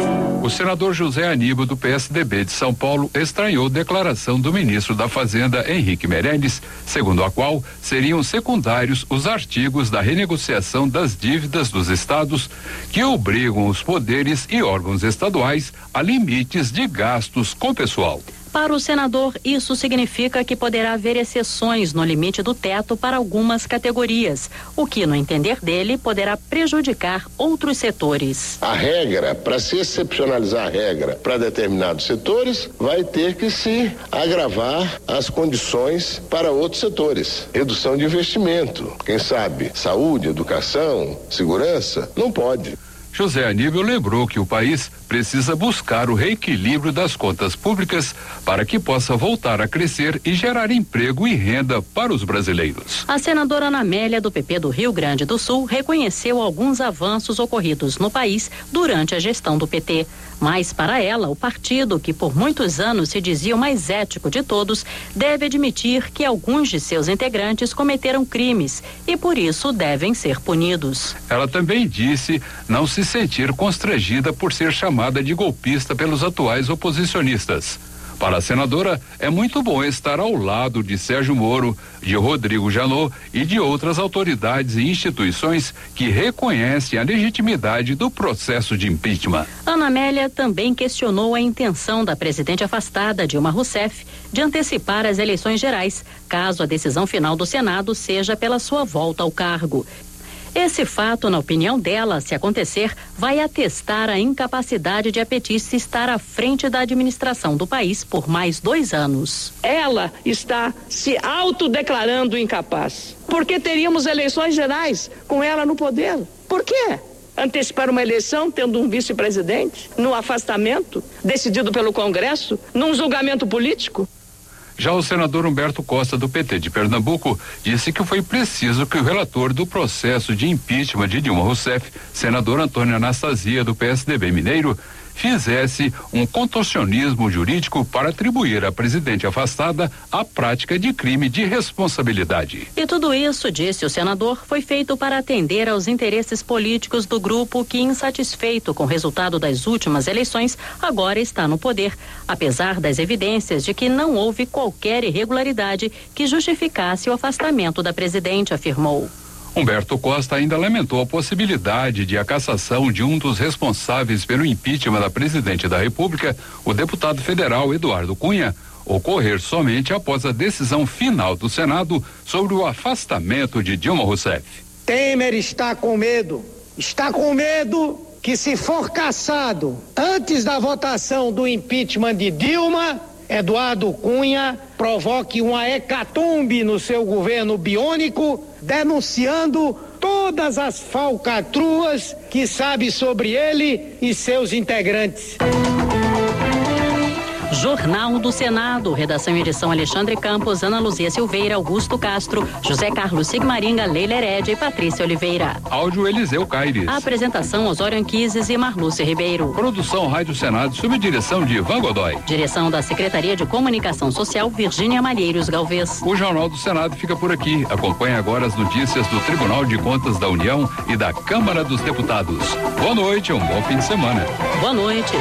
senador José Aníbal, do P S D B de São Paulo, estranhou declaração do ministro da Fazenda, Henrique Meirelles, segundo a qual seriam secundários os artigos da renegociação das dívidas dos estados que obrigam os poderes e órgãos estaduais a limites de gastos com pessoal. Para o senador, isso significa que poderá haver exceções no limite do teto para algumas categorias, o que, no entender dele, poderá prejudicar outros setores. A regra, para se excepcionalizar a regra para determinados setores, vai ter que se agravar as condições para outros setores. Redução de investimento, quem sabe, saúde, educação, segurança, não pode. José Aníbal lembrou que o país precisa buscar o reequilíbrio das contas públicas para que possa voltar a crescer e gerar emprego e renda para os brasileiros. A senadora Ana Amélia, do P P do Rio Grande do Sul, reconheceu alguns avanços ocorridos no país durante a gestão do P T. Mas, para ela, o partido, que por muitos anos se dizia o mais ético de todos, deve admitir que alguns de seus integrantes cometeram crimes e, por isso, devem ser punidos. Ela também disse não se sentir constrangida por ser chamada de golpista pelos atuais oposicionistas. Para a senadora, é muito bom estar ao lado de Sérgio Moro, de Rodrigo Janot e de outras autoridades e instituições que reconhecem a legitimidade do processo de impeachment. Ana Amélia também questionou a intenção da presidente afastada, Dilma Rousseff, de antecipar as eleições gerais, caso a decisão final do Senado seja pela sua volta ao cargo. Esse fato, na opinião dela, se acontecer, vai atestar a incapacidade de a petista estar à frente da administração do país por mais dois anos. Ela está se autodeclarando incapaz, porque teríamos eleições gerais com ela no poder. Por quê? Antecipar uma eleição tendo um vice-presidente, num afastamento decidido pelo Congresso, num julgamento político? Já o senador Humberto Costa, do P T de Pernambuco, disse que foi preciso que o relator do processo de impeachment de Dilma Rousseff, senador Antônio Anastasia, do P S D B mineiro, fizesse um contorcionismo jurídico para atribuir à presidente afastada a prática de crime de responsabilidade. E tudo isso, disse o senador, foi feito para atender aos interesses políticos do grupo que, insatisfeito com o resultado das últimas eleições, agora está no poder, apesar das evidências de que não houve qualquer irregularidade que justificasse o afastamento da presidente, afirmou. Humberto Costa ainda lamentou a possibilidade de a cassação de um dos responsáveis pelo impeachment da presidente da República, o deputado federal Eduardo Cunha, ocorrer somente após a decisão final do Senado sobre o afastamento de Dilma Rousseff. Temer está com medo, está com medo que, se for cassado antes da votação do impeachment de Dilma, Eduardo Cunha provoque uma hecatombe no seu governo biônico, denunciando todas as falcatruas que sabe sobre ele e seus integrantes. Jornal do Senado, redação e edição Alexandre Campos, Ana Luzia Silveira, Augusto Castro, José Carlos Sigmaringa, Leila Herédia e Patrícia Oliveira. Áudio Eliseu Caires. A apresentação Osório Anquises e Marlúcia Ribeiro. Produção Rádio Senado, sob direção de Ivan Godoy. Direção da Secretaria de Comunicação Social, Virgínia Malheiros Galvez. O Jornal do Senado fica por aqui. Acompanhe agora as notícias do Tribunal de Contas da União e da Câmara dos Deputados. Boa noite, um bom fim de semana. Boa noite.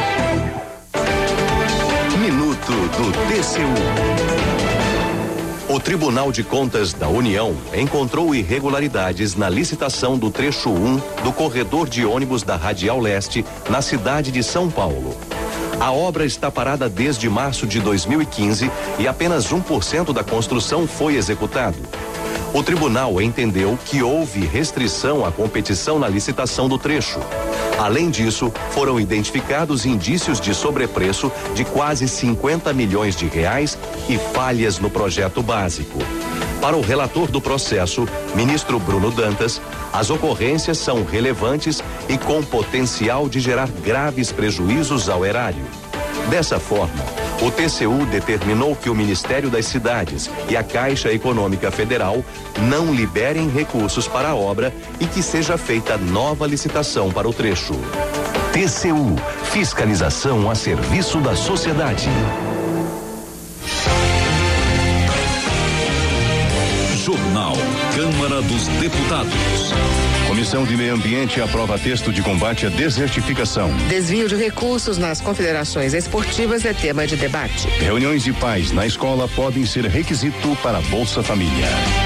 Minuto do T C U. O Tribunal de Contas da União encontrou irregularidades na licitação do trecho um do corredor de ônibus da Radial Leste, na cidade de São Paulo. A obra está parada desde março de dois mil e quinze e apenas um por cento da construção foi executado. O tribunal entendeu que houve restrição à competição na licitação do trecho. Além disso, foram identificados indícios de sobrepreço de quase cinquenta milhões de reais e falhas no projeto básico. Para o relator do processo, ministro Bruno Dantas, as ocorrências são relevantes e com potencial de gerar graves prejuízos ao erário. Dessa forma, o T C U determinou que o Ministério das Cidades e a Caixa Econômica Federal não liberem recursos para a obra e que seja feita nova licitação para o trecho. T C U, fiscalização a serviço da sociedade. Jornal Jornal. Câmara dos Deputados. Comissão de Meio Ambiente aprova texto de combate à desertificação. Desvio de recursos nas confederações esportivas é tema de debate. Reuniões de pais na escola podem ser requisito para a Bolsa Família.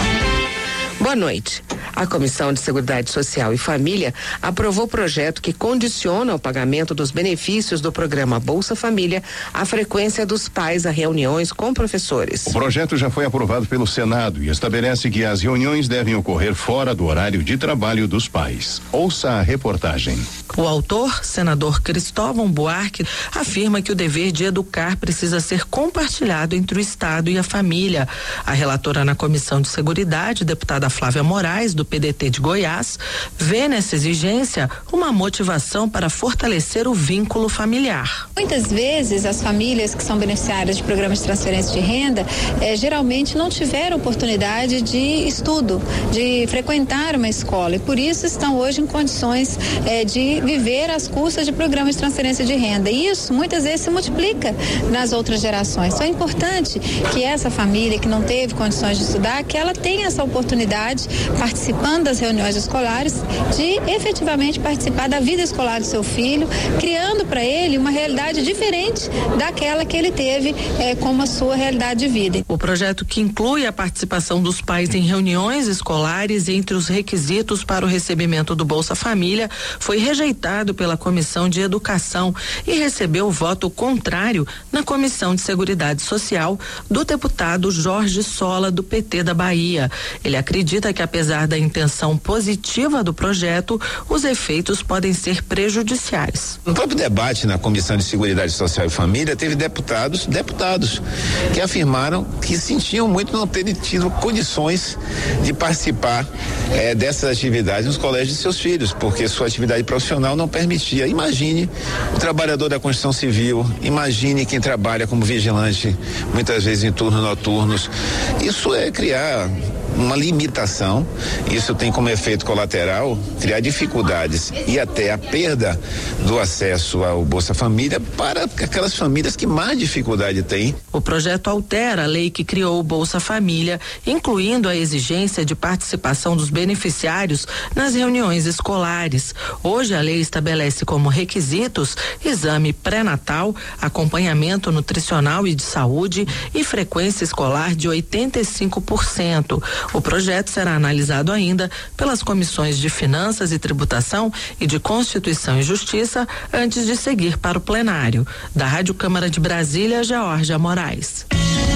Boa noite. A Comissão de Seguridade Social e Família aprovou projeto que condiciona o pagamento dos benefícios do programa Bolsa Família à frequência dos pais a reuniões com professores. O projeto já foi aprovado pelo Senado e estabelece que as reuniões devem ocorrer fora do horário de trabalho dos pais. Ouça a reportagem. O autor, senador Cristóvão Buarque, afirma que o dever de educar precisa ser compartilhado entre o Estado e a família. A relatora na Comissão de Seguridade, deputada Flávia Moraes, do P D T de Goiás, vê nessa exigência uma motivação para fortalecer o vínculo familiar. Muitas vezes as famílias que são beneficiárias de programas de transferência de renda eh, geralmente não tiveram oportunidade de estudo, de frequentar uma escola e por isso estão hoje em condições eh, de viver às custas de programas de transferência de renda. E isso muitas vezes se multiplica nas outras gerações. Então é importante que essa família que não teve condições de estudar, que ela tenha essa oportunidade, participando das reuniões escolares, de efetivamente participar da vida escolar do seu filho, criando para ele uma realidade diferente daquela que ele teve eh, como a sua realidade de vida. O projeto, que inclui a participação dos pais em reuniões escolares entre os requisitos para o recebimento do Bolsa Família, foi rejeitado pela Comissão de Educação e recebeu voto contrário na Comissão de Seguridade Social do deputado Jorge Sola, do P T da Bahia. Ele acredita que, apesar da intenção positiva do projeto, os efeitos podem ser prejudiciais. No próprio debate na Comissão de Seguridade Social e Família, teve deputados, deputados que afirmaram que sentiam muito não terem tido condições de participar eh, dessas atividades nos colégios de seus filhos, porque sua atividade profissional não permitia. Imagine o trabalhador da construção civil, imagine quem trabalha como vigilante, muitas vezes em turnos noturnos. Isso é criar uma limitação, isso tem como efeito colateral criar dificuldades e até a perda do acesso ao Bolsa Família para aquelas famílias que mais dificuldade têm. O projeto altera a lei que criou o Bolsa Família, incluindo a exigência de participação dos beneficiários nas reuniões escolares. Hoje a lei estabelece como requisitos exame pré-natal, acompanhamento nutricional e de saúde e frequência escolar de oitenta e cinco por cento. O projeto será analisado ainda pelas comissões de Finanças e Tributação e de Constituição e Justiça antes de seguir para o plenário. Da Rádio Câmara de Brasília, Geórgia Moraes.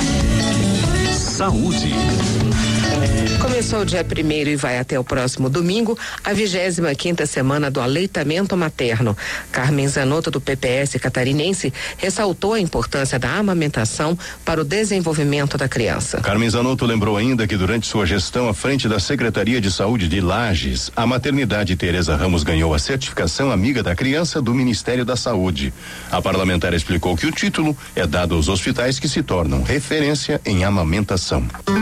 Saúde. Começou o dia primeiro e vai até o próximo domingo a vigésima quinta semana do aleitamento materno. Carmen Zanotto, do P P S catarinense, ressaltou a importância da amamentação para o desenvolvimento da criança. Carmen Zanotto lembrou ainda que durante sua gestão à frente da Secretaria de Saúde de Lages, a maternidade Tereza Ramos ganhou a certificação Amiga da Criança do Ministério da Saúde. A parlamentar explicou que o título é dado aos hospitais que se tornam referência em amamentação.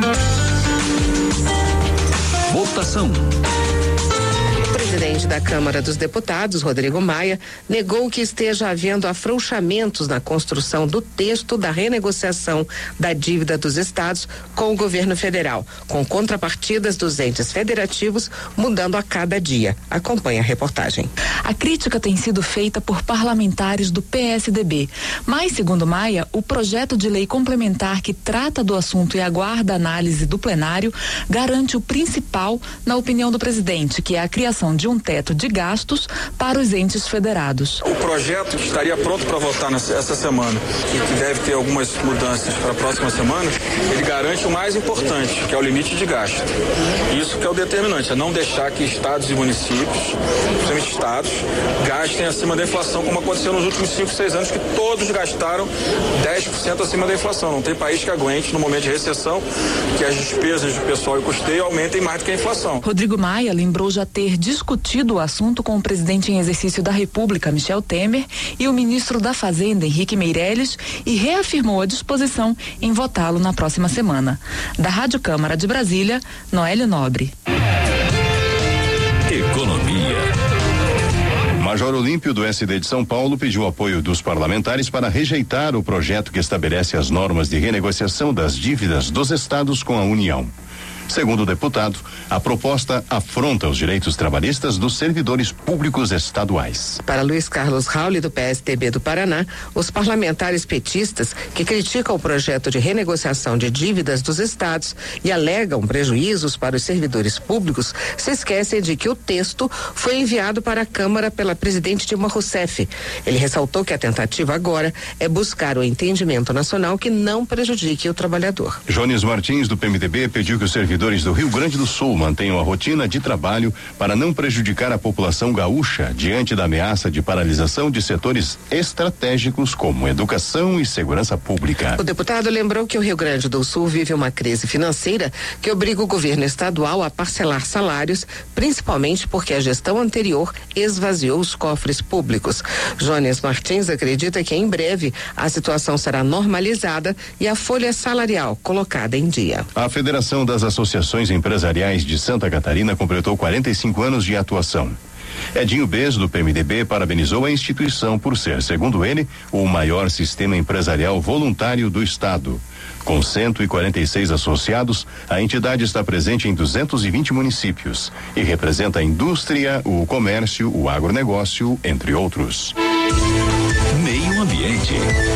Votação. O presidente da Câmara dos Deputados, Rodrigo Maia, negou que esteja havendo afrouxamentos na construção do texto da renegociação da dívida dos estados com o governo federal, com contrapartidas dos entes federativos mudando a cada dia. Acompanhe a reportagem. A crítica tem sido feita por parlamentares do P S D B, mas, segundo Maia, o projeto de lei complementar que trata do assunto e aguarda a análise do plenário garante o principal, na opinião do presidente, que é a criação de um teto de gastos para os entes federados. O projeto que estaria pronto para votar nessa, essa semana e que deve ter algumas mudanças para a próxima semana, ele garante o mais importante, que é o limite de gasto. Isso que é o determinante, é não deixar que estados e municípios, principalmente estados, gastem acima da inflação, como aconteceu nos últimos cinco, seis anos, que todos gastaram dez por cento acima da inflação. Não tem país que aguente, no momento de recessão, que as despesas de pessoal e custeio aumentem mais do que a inflação. Rodrigo Maia lembrou já ter discutido o assunto com o presidente em exercício da República, Michel Temer, e o ministro da Fazenda, Henrique Meirelles, e reafirmou a disposição em votá-lo na próxima semana. Da Rádio Câmara de Brasília, Noélio Nobre. Economia. Major Olímpio, do S D de São Paulo, pediu apoio dos parlamentares para rejeitar o projeto que estabelece as normas de renegociação das dívidas dos estados com a União. Segundo o deputado, a proposta afronta os direitos trabalhistas dos servidores públicos estaduais. Para Luiz Carlos Rauli, do P S D B do Paraná, os parlamentares petistas que criticam o projeto de renegociação de dívidas dos estados e alegam prejuízos para os servidores públicos se esquecem de que o texto foi enviado para a Câmara pela presidente Dilma Rousseff. Ele ressaltou que a tentativa agora é buscar o entendimento nacional que não prejudique o trabalhador. Jones Martins, do P M D B, pediu que os servidores do Rio Grande do Sul mantenham a rotina de trabalho para não prejudicar a população gaúcha diante da ameaça de paralisação de setores estratégicos como educação e segurança pública. O deputado lembrou que o Rio Grande do Sul vive uma crise financeira que obriga o governo estadual a parcelar salários, principalmente porque a gestão anterior esvaziou os cofres públicos. Jones Martins acredita que em breve a situação será normalizada e a folha salarial colocada em dia. A Federação das Associações Empresariais de Santa Catarina completou quarenta e cinco anos de atuação. Edinho Bez, do P M D B, parabenizou a instituição por ser, segundo ele, o maior sistema empresarial voluntário do estado. Com cento e quarenta e seis associados, a entidade está presente em duzentos e vinte municípios e representa a indústria, o comércio, o agronegócio, entre outros. Meio Ambiente.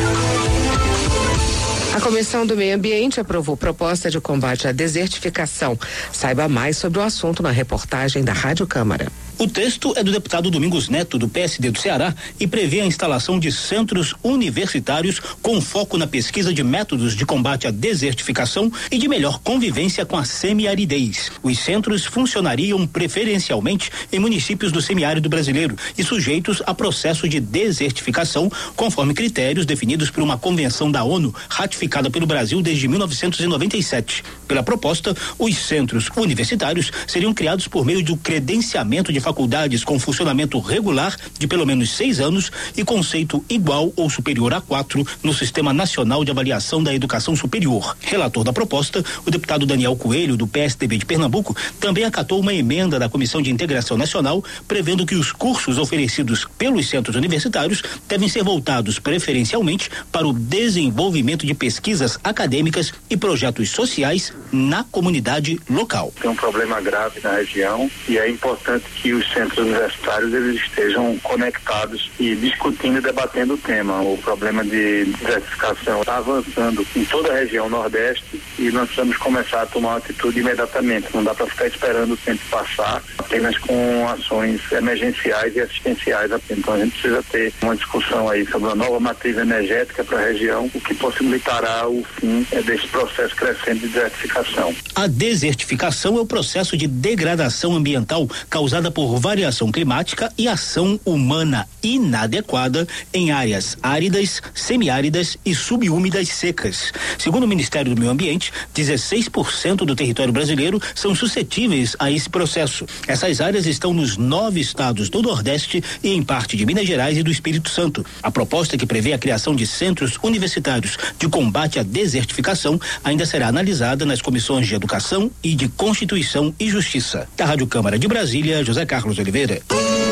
A Comissão do Meio Ambiente aprovou proposta de combate à desertificação. Saiba mais sobre o assunto na reportagem da Rádio Câmara. O texto é do deputado Domingos Neto, do P S D do Ceará, e prevê a instalação de centros universitários com foco na pesquisa de métodos de combate à desertificação e de melhor convivência com a semiaridez. Os centros funcionariam preferencialmente em municípios do semiárido brasileiro e sujeitos a processo de desertificação, conforme critérios definidos por uma convenção da ONU ratificada pelo Brasil desde mil novecentos e noventa e sete. Pela proposta, os centros universitários seriam criados por meio do credenciamento de faculdades com funcionamento regular de pelo menos seis anos e conceito igual ou superior a quatro no Sistema Nacional de Avaliação da Educação Superior. Relator da proposta, o deputado Daniel Coelho, do P S D B de Pernambuco, também acatou uma emenda da Comissão de Integração Nacional, prevendo que os cursos oferecidos pelos centros universitários devem ser voltados preferencialmente para o desenvolvimento de pesquisas acadêmicas e projetos sociais na comunidade local. Tem um problema grave na região e é importante que os centros universitários eles estejam conectados e discutindo e debatendo o tema. O problema de desertificação está avançando em toda a região nordeste e nós precisamos começar a tomar uma atitude imediatamente. Não dá para ficar esperando o tempo passar apenas com ações emergenciais e assistenciais. Então a gente precisa ter uma discussão aí sobre uma nova matriz energética para a região, o que possibilitará o fim é, desse processo crescente de desertificação. A desertificação é o processo de degradação ambiental causada por variação climática e ação humana inadequada em áreas áridas, semiáridas e subúmidas secas. Segundo o Ministério do Meio Ambiente, dezesseis por cento do território brasileiro são suscetíveis a esse processo. Essas áreas estão nos nove estados do Nordeste e em parte de Minas Gerais e do Espírito Santo. A proposta, que prevê a criação de centros universitários de combate à desertificação, ainda será analisada nas comissões de Educação e de Constituição e Justiça. Da Rádio Câmara de Brasília, José Carlos Oliveira.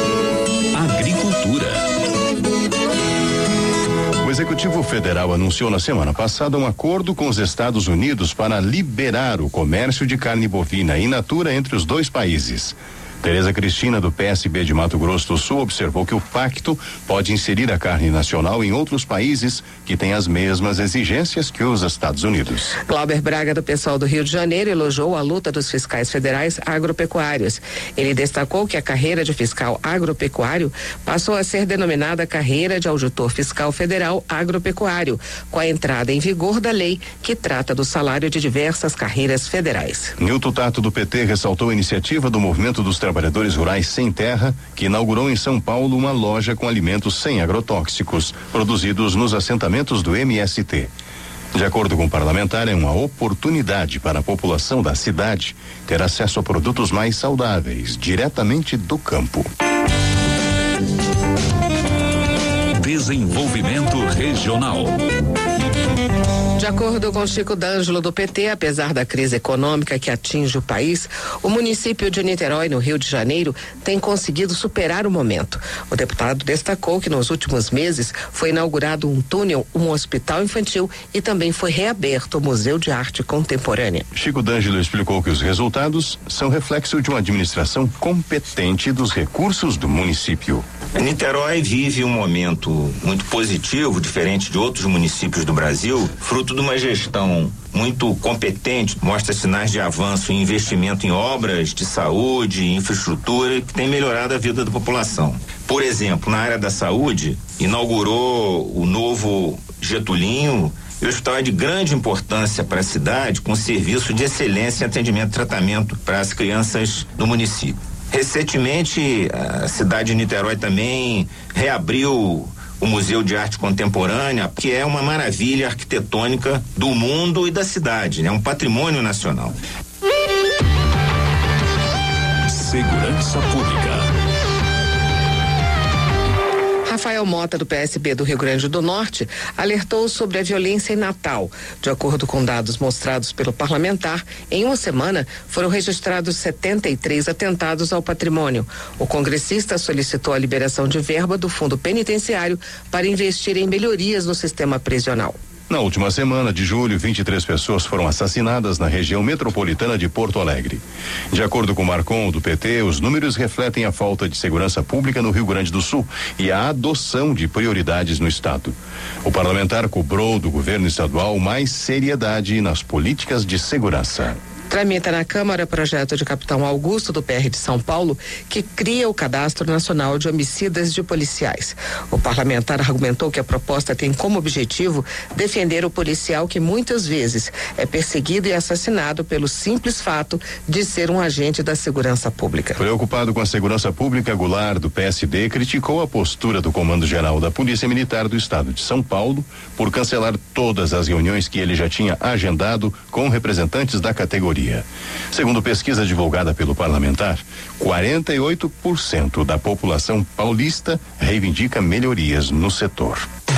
Agricultura. O Executivo Federal anunciou na semana passada um acordo com os Estados Unidos para liberar o comércio de carne bovina in natura entre os dois países. Tereza Cristina, do P S B de Mato Grosso do Sul, observou que o pacto pode inserir a carne nacional em outros países que têm as mesmas exigências que os Estados Unidos. Glauber Braga, do pessoal do Rio de Janeiro, elogiou a luta dos fiscais federais agropecuários. Ele destacou que a carreira de fiscal agropecuário passou a ser denominada carreira de auditor fiscal federal agropecuário, com a entrada em vigor da lei que trata do salário de diversas carreiras federais. Nilton Tato, do P T, ressaltou a iniciativa do Movimento dos Trabalhadores Rurais Sem Terra, que inaugurou em São Paulo uma loja com alimentos sem agrotóxicos, produzidos nos assentamentos do M S T. De acordo com o parlamentar, é uma oportunidade para a população da cidade ter acesso a produtos mais saudáveis, diretamente do campo. Desenvolvimento regional. De acordo com Chico D'Angelo do P T, apesar da crise econômica que atinge o país, o município de Niterói, no Rio de Janeiro, tem conseguido superar o momento. O deputado destacou que nos últimos meses foi inaugurado um túnel, um hospital infantil e também foi reaberto o Museu de Arte Contemporânea. Chico D'Angelo explicou que os resultados são reflexo de uma administração competente dos recursos do município. Niterói vive um momento muito positivo, diferente de outros municípios do Brasil, fruto de uma gestão muito competente, mostra sinais de avanço em investimento em obras de saúde, infraestrutura, que tem melhorado a vida da população. Por exemplo, na área da saúde, inaugurou o novo Getulinho, e o hospital é de grande importância para a cidade, com serviço de excelência em atendimento e tratamento para as crianças do município. Recentemente, a cidade de Niterói também reabriu o Museu de Arte Contemporânea, que é uma maravilha arquitetônica do mundo e da cidade, né? Um patrimônio nacional. Segurança Pública. Rafael Mota, do P S B do Rio Grande do Norte, alertou sobre a violência em Natal. De acordo com dados mostrados pelo parlamentar, em uma semana foram registrados setenta e três atentados ao patrimônio. O congressista solicitou a liberação de verba do fundo penitenciário para investir em melhorias no sistema prisional. Na última semana de julho, vinte e três pessoas foram assassinadas na região metropolitana de Porto Alegre. De acordo com o Marcon, do P T, os números refletem a falta de segurança pública no Rio Grande do Sul e a adoção de prioridades no estado. O parlamentar cobrou do governo estadual mais seriedade nas políticas de segurança. Tramita na Câmara projeto de Capitão Augusto do P R de São Paulo, que cria o Cadastro Nacional de Homicidas de Policiais. O parlamentar argumentou que a proposta tem como objetivo defender o policial que muitas vezes é perseguido e assassinado pelo simples fato de ser um agente da segurança pública. Preocupado com a segurança pública, Goulart, do P S D, criticou a postura do Comando-Geral da Polícia Militar do Estado de São Paulo por cancelar todas as reuniões que ele já tinha agendado com representantes da categoria. Segundo pesquisa divulgada pelo parlamentar, quarenta e oito por cento da população paulista reivindica melhorias no setor.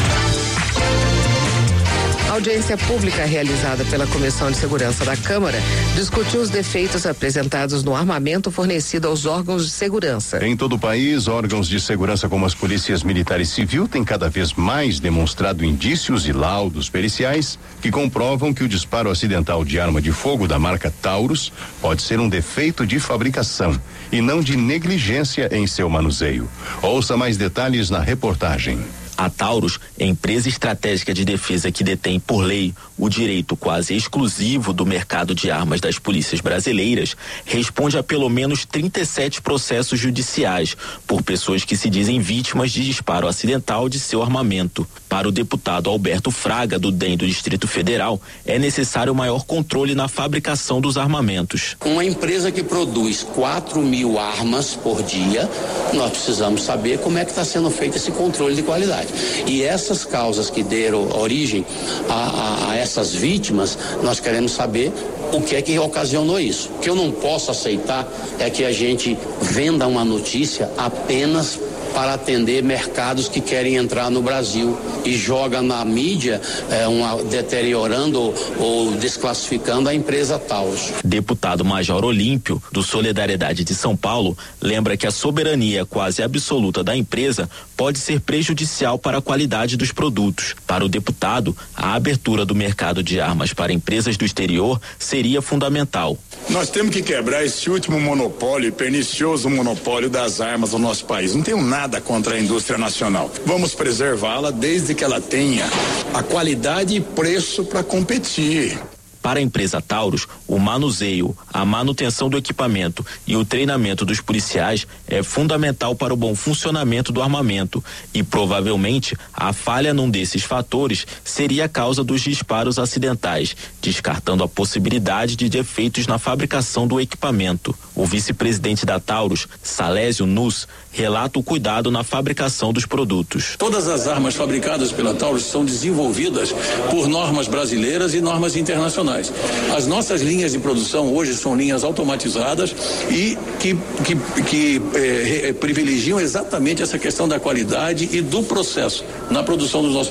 A audiência pública realizada pela Comissão de Segurança da Câmara discutiu os defeitos apresentados no armamento fornecido aos órgãos de segurança. Em todo o país, órgãos de segurança como as polícias militar e civil têm cada vez mais demonstrado indícios e laudos periciais que comprovam que o disparo acidental de arma de fogo da marca Taurus pode ser um defeito de fabricação e não de negligência em seu manuseio. Ouça mais detalhes na reportagem. A Taurus, empresa estratégica de defesa que detém por lei o direito quase exclusivo do mercado de armas das polícias brasileiras, responde a pelo menos trinta e sete processos judiciais por pessoas que se dizem vítimas de disparo acidental de seu armamento. Para o deputado Alberto Fraga, do D E M do Distrito Federal, é necessário maior controle na fabricação dos armamentos. Uma empresa que produz quatro mil armas por dia, nós precisamos saber como é que está sendo feito esse controle de qualidade. E essas causas que deram origem a, a, a essas vítimas, nós queremos saber o que é que ocasionou isso. O que eu não posso aceitar é que a gente venda uma notícia apenas para atender mercados que querem entrar no Brasil e joga na mídia é, uma, deteriorando ou, ou desclassificando a empresa Taurus. Deputado Major Olímpio, do Solidariedade de São Paulo, lembra que a soberania quase absoluta da empresa pode ser prejudicial para a qualidade dos produtos. Para o deputado, a abertura do mercado de armas para empresas do exterior seria fundamental. Nós temos que quebrar esse último monopólio, pernicioso monopólio das armas no nosso país. Não tenho nada contra a indústria nacional. Vamos preservá-la desde que ela tenha a qualidade e preço para competir. Para a empresa Taurus, o manuseio, a manutenção do equipamento e o treinamento dos policiais é fundamental para o bom funcionamento do armamento e provavelmente a falha num desses fatores seria a causa dos disparos acidentais, descartando a possibilidade de defeitos na fabricação do equipamento. O vice-presidente da Taurus, Salésio Nus, relata o cuidado na fabricação dos produtos. Todas as armas fabricadas pela Taurus são desenvolvidas por normas brasileiras e normas internacionais. As nossas linhas de produção hoje são linhas automatizadas e que, que, que eh, privilegiam exatamente essa questão da qualidade e do processo na produção dos nossos produtos.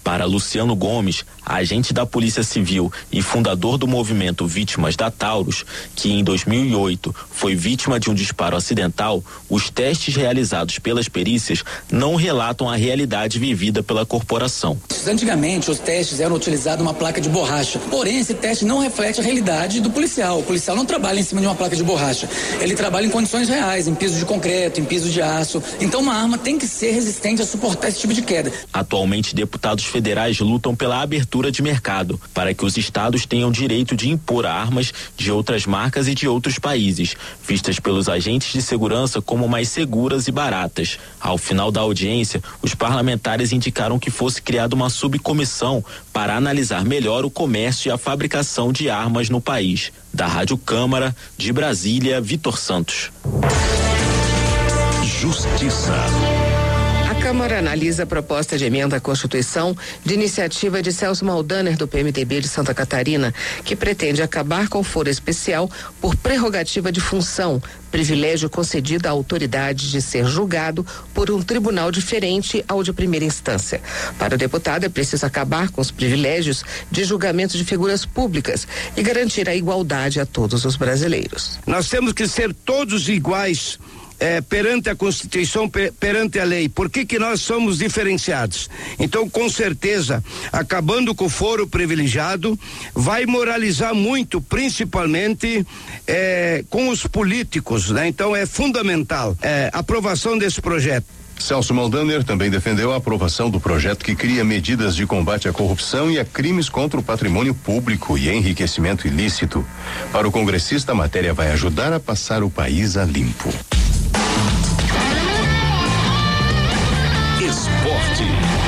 Para Luciano Gomes, agente da Polícia Civil e fundador do movimento Vítimas da Taurus, que em dois mil e oito foi vítima de um disparo acidental, os testes realizados pelas perícias não relatam a realidade vivida pela corporação. Antigamente, os testes eram utilizados uma placa de borracha. Porém, esse teste não reflete a realidade do policial. O policial não trabalha em cima de uma placa de borracha. Ele trabalha em condições reais, em piso de concreto, em piso de aço. Então, uma arma tem que ser resistente a suportar esse tipo de queda. Atualmente, deputados federais lutam pela abertura de mercado, para que os estados tenham direito de impor armas de outras marcas e de outros países, vistas pelos agentes de segurança como mais seguras e baratas. Ao final da audiência, os parlamentares indicaram que fosse criada uma subcomissão para analisar melhor o comércio e a fabricação de armas no país. Da Rádio Câmara, de Brasília, Vitor Santos. Justiça. A Câmara analisa a proposta de emenda à Constituição de iniciativa de Celso Maldaner, do P M D B de Santa Catarina, que pretende acabar com o foro especial por prerrogativa de função, privilégio concedido à autoridade de ser julgado por um tribunal diferente ao de primeira instância. Para o deputado, é preciso acabar com os privilégios de julgamento de figuras públicas e garantir a igualdade a todos os brasileiros. Nós temos que ser todos iguais É, perante a Constituição, per, perante a lei. Por que que nós somos diferenciados? Então, com certeza, acabando com o foro privilegiado, vai moralizar muito, principalmente é, com os políticos, né? Então, é fundamental é, a aprovação desse projeto. Celso Maldaner também defendeu a aprovação do projeto que cria medidas de combate à corrupção e a crimes contra o patrimônio público e enriquecimento ilícito. Para o congressista, a matéria vai ajudar a passar o país a limpo. Esporte.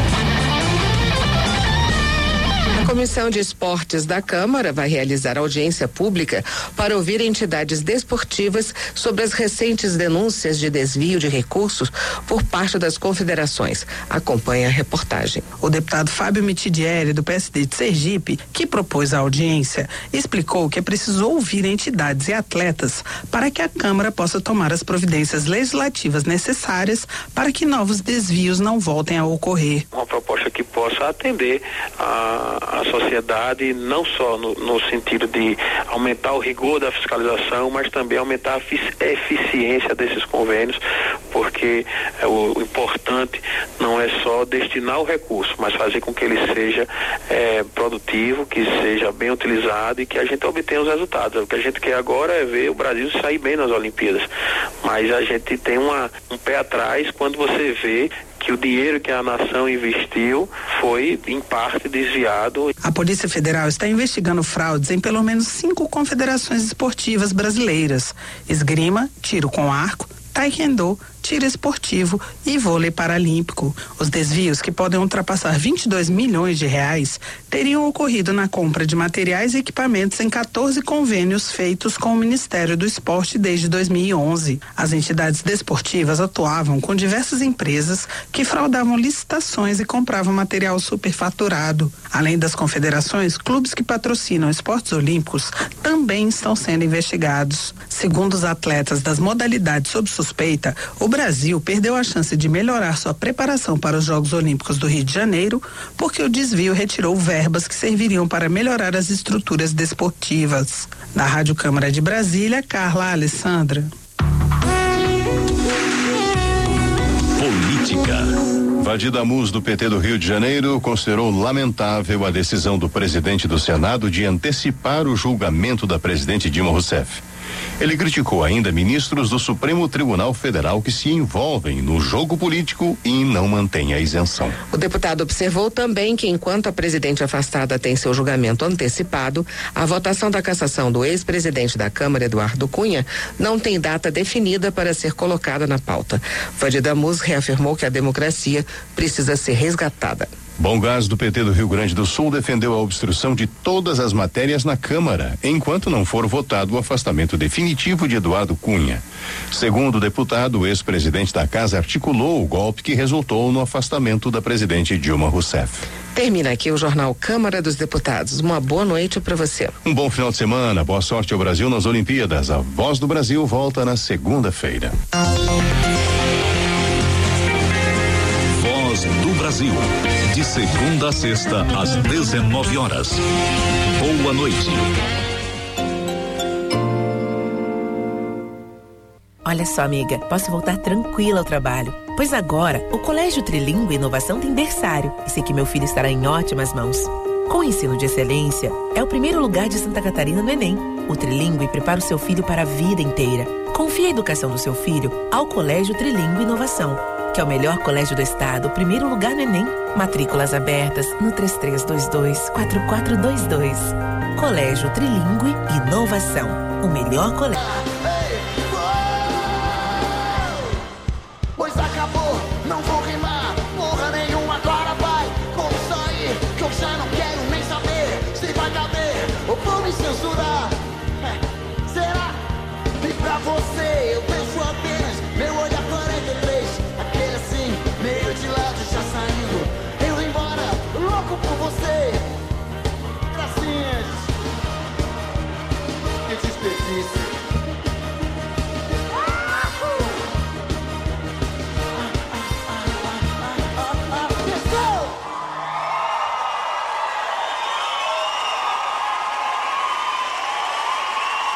A Comissão de Esportes da Câmara vai realizar audiência pública para ouvir entidades desportivas sobre as recentes denúncias de desvio de recursos por parte das confederações. Acompanhe a reportagem. O deputado Fábio Mitidieri, do P S D de Sergipe, que propôs a audiência, explicou que é preciso ouvir entidades e atletas para que a Câmara possa tomar as providências legislativas necessárias para que novos desvios não voltem a ocorrer. Uma proposta que possa atender a a sociedade, não só no, no sentido de aumentar o rigor da fiscalização, mas também aumentar a eficiência desses convênios, porque é, o, o importante não é só destinar o recurso, mas fazer com que ele seja é, produtivo, que seja bem utilizado e que a gente obtenha os resultados. O que a gente quer agora é ver o Brasil sair bem nas Olimpíadas, mas a gente tem uma, um pé atrás quando você vê que o dinheiro que a nação investiu foi, em parte, desviado. A Polícia Federal está investigando fraudes em pelo menos cinco confederações esportivas brasileiras: esgrima, tiro com arco, taekwondo, tiro esportivo e vôlei paralímpico. Os desvios, que podem ultrapassar vinte e dois milhões de reais, teriam ocorrido na compra de materiais e equipamentos em quatorze convênios feitos com o Ministério do Esporte desde dois mil e onze. As entidades desportivas atuavam com diversas empresas que fraudavam licitações e compravam material superfaturado. Além das confederações, clubes que patrocinam esportes olímpicos também estão sendo investigados. Segundo os atletas das modalidades sob suspeita, o Brasil perdeu a chance de melhorar sua preparação para os Jogos Olímpicos do Rio de Janeiro porque o desvio retirou verbas que serviriam para melhorar as estruturas desportivas. Da Rádio Câmara de Brasília, Carla Alessandra. Política. Vadir Damus, do P T do Rio de Janeiro, considerou lamentável a decisão do presidente do Senado de antecipar o julgamento da presidente Dilma Rousseff. Ele criticou ainda ministros do Supremo Tribunal Federal que se envolvem no jogo político e não mantêm a isenção. O deputado observou também que, enquanto a presidente afastada tem seu julgamento antecipado, a votação da cassação do ex-presidente da Câmara, Eduardo Cunha, não tem data definida para ser colocada na pauta. Vadir Damus reafirmou que a democracia precisa ser resgatada. Bom Gás, do P T do Rio Grande do Sul, defendeu a obstrução de todas as matérias na Câmara, enquanto não for votado o afastamento definitivo de Eduardo Cunha. Segundo o deputado, o ex-presidente da casa articulou o golpe que resultou no afastamento da presidente Dilma Rousseff. Termina aqui o Jornal Câmara dos Deputados. Uma boa noite para você. Um bom final de semana, boa sorte ao Brasil nas Olimpíadas. A Voz do Brasil volta na segunda-feira. Voz do Brasil. Brasil. De segunda a sexta, às dezenove horas. Boa noite. Olha só, amiga, posso voltar tranquila ao trabalho, pois agora o Colégio Trilingue Inovação tem berçário e sei que meu filho estará em ótimas mãos. Com ensino de excelência, é o primeiro lugar de Santa Catarina no Enem. O Trilingue prepara o seu filho para a vida inteira. Confie a educação do seu filho ao Colégio Trilingue Inovação, que é o melhor colégio do estado, o primeiro lugar no Enem. Matrículas abertas no três três dois dois, quatro quatro dois dois. Colégio Trilingue Inovação, o melhor colégio. Pois acabou, não vou rimar, porra nenhuma, agora vai. Como sair, que eu já não quero nem saber se vai caber ou vou me censurar. É, será? E pra você eu penso apenas, meu olhar quarenta e três, aquele assim, meio de lado já saindo. Eu embora, louco por você. Gracinhas, que desperdício.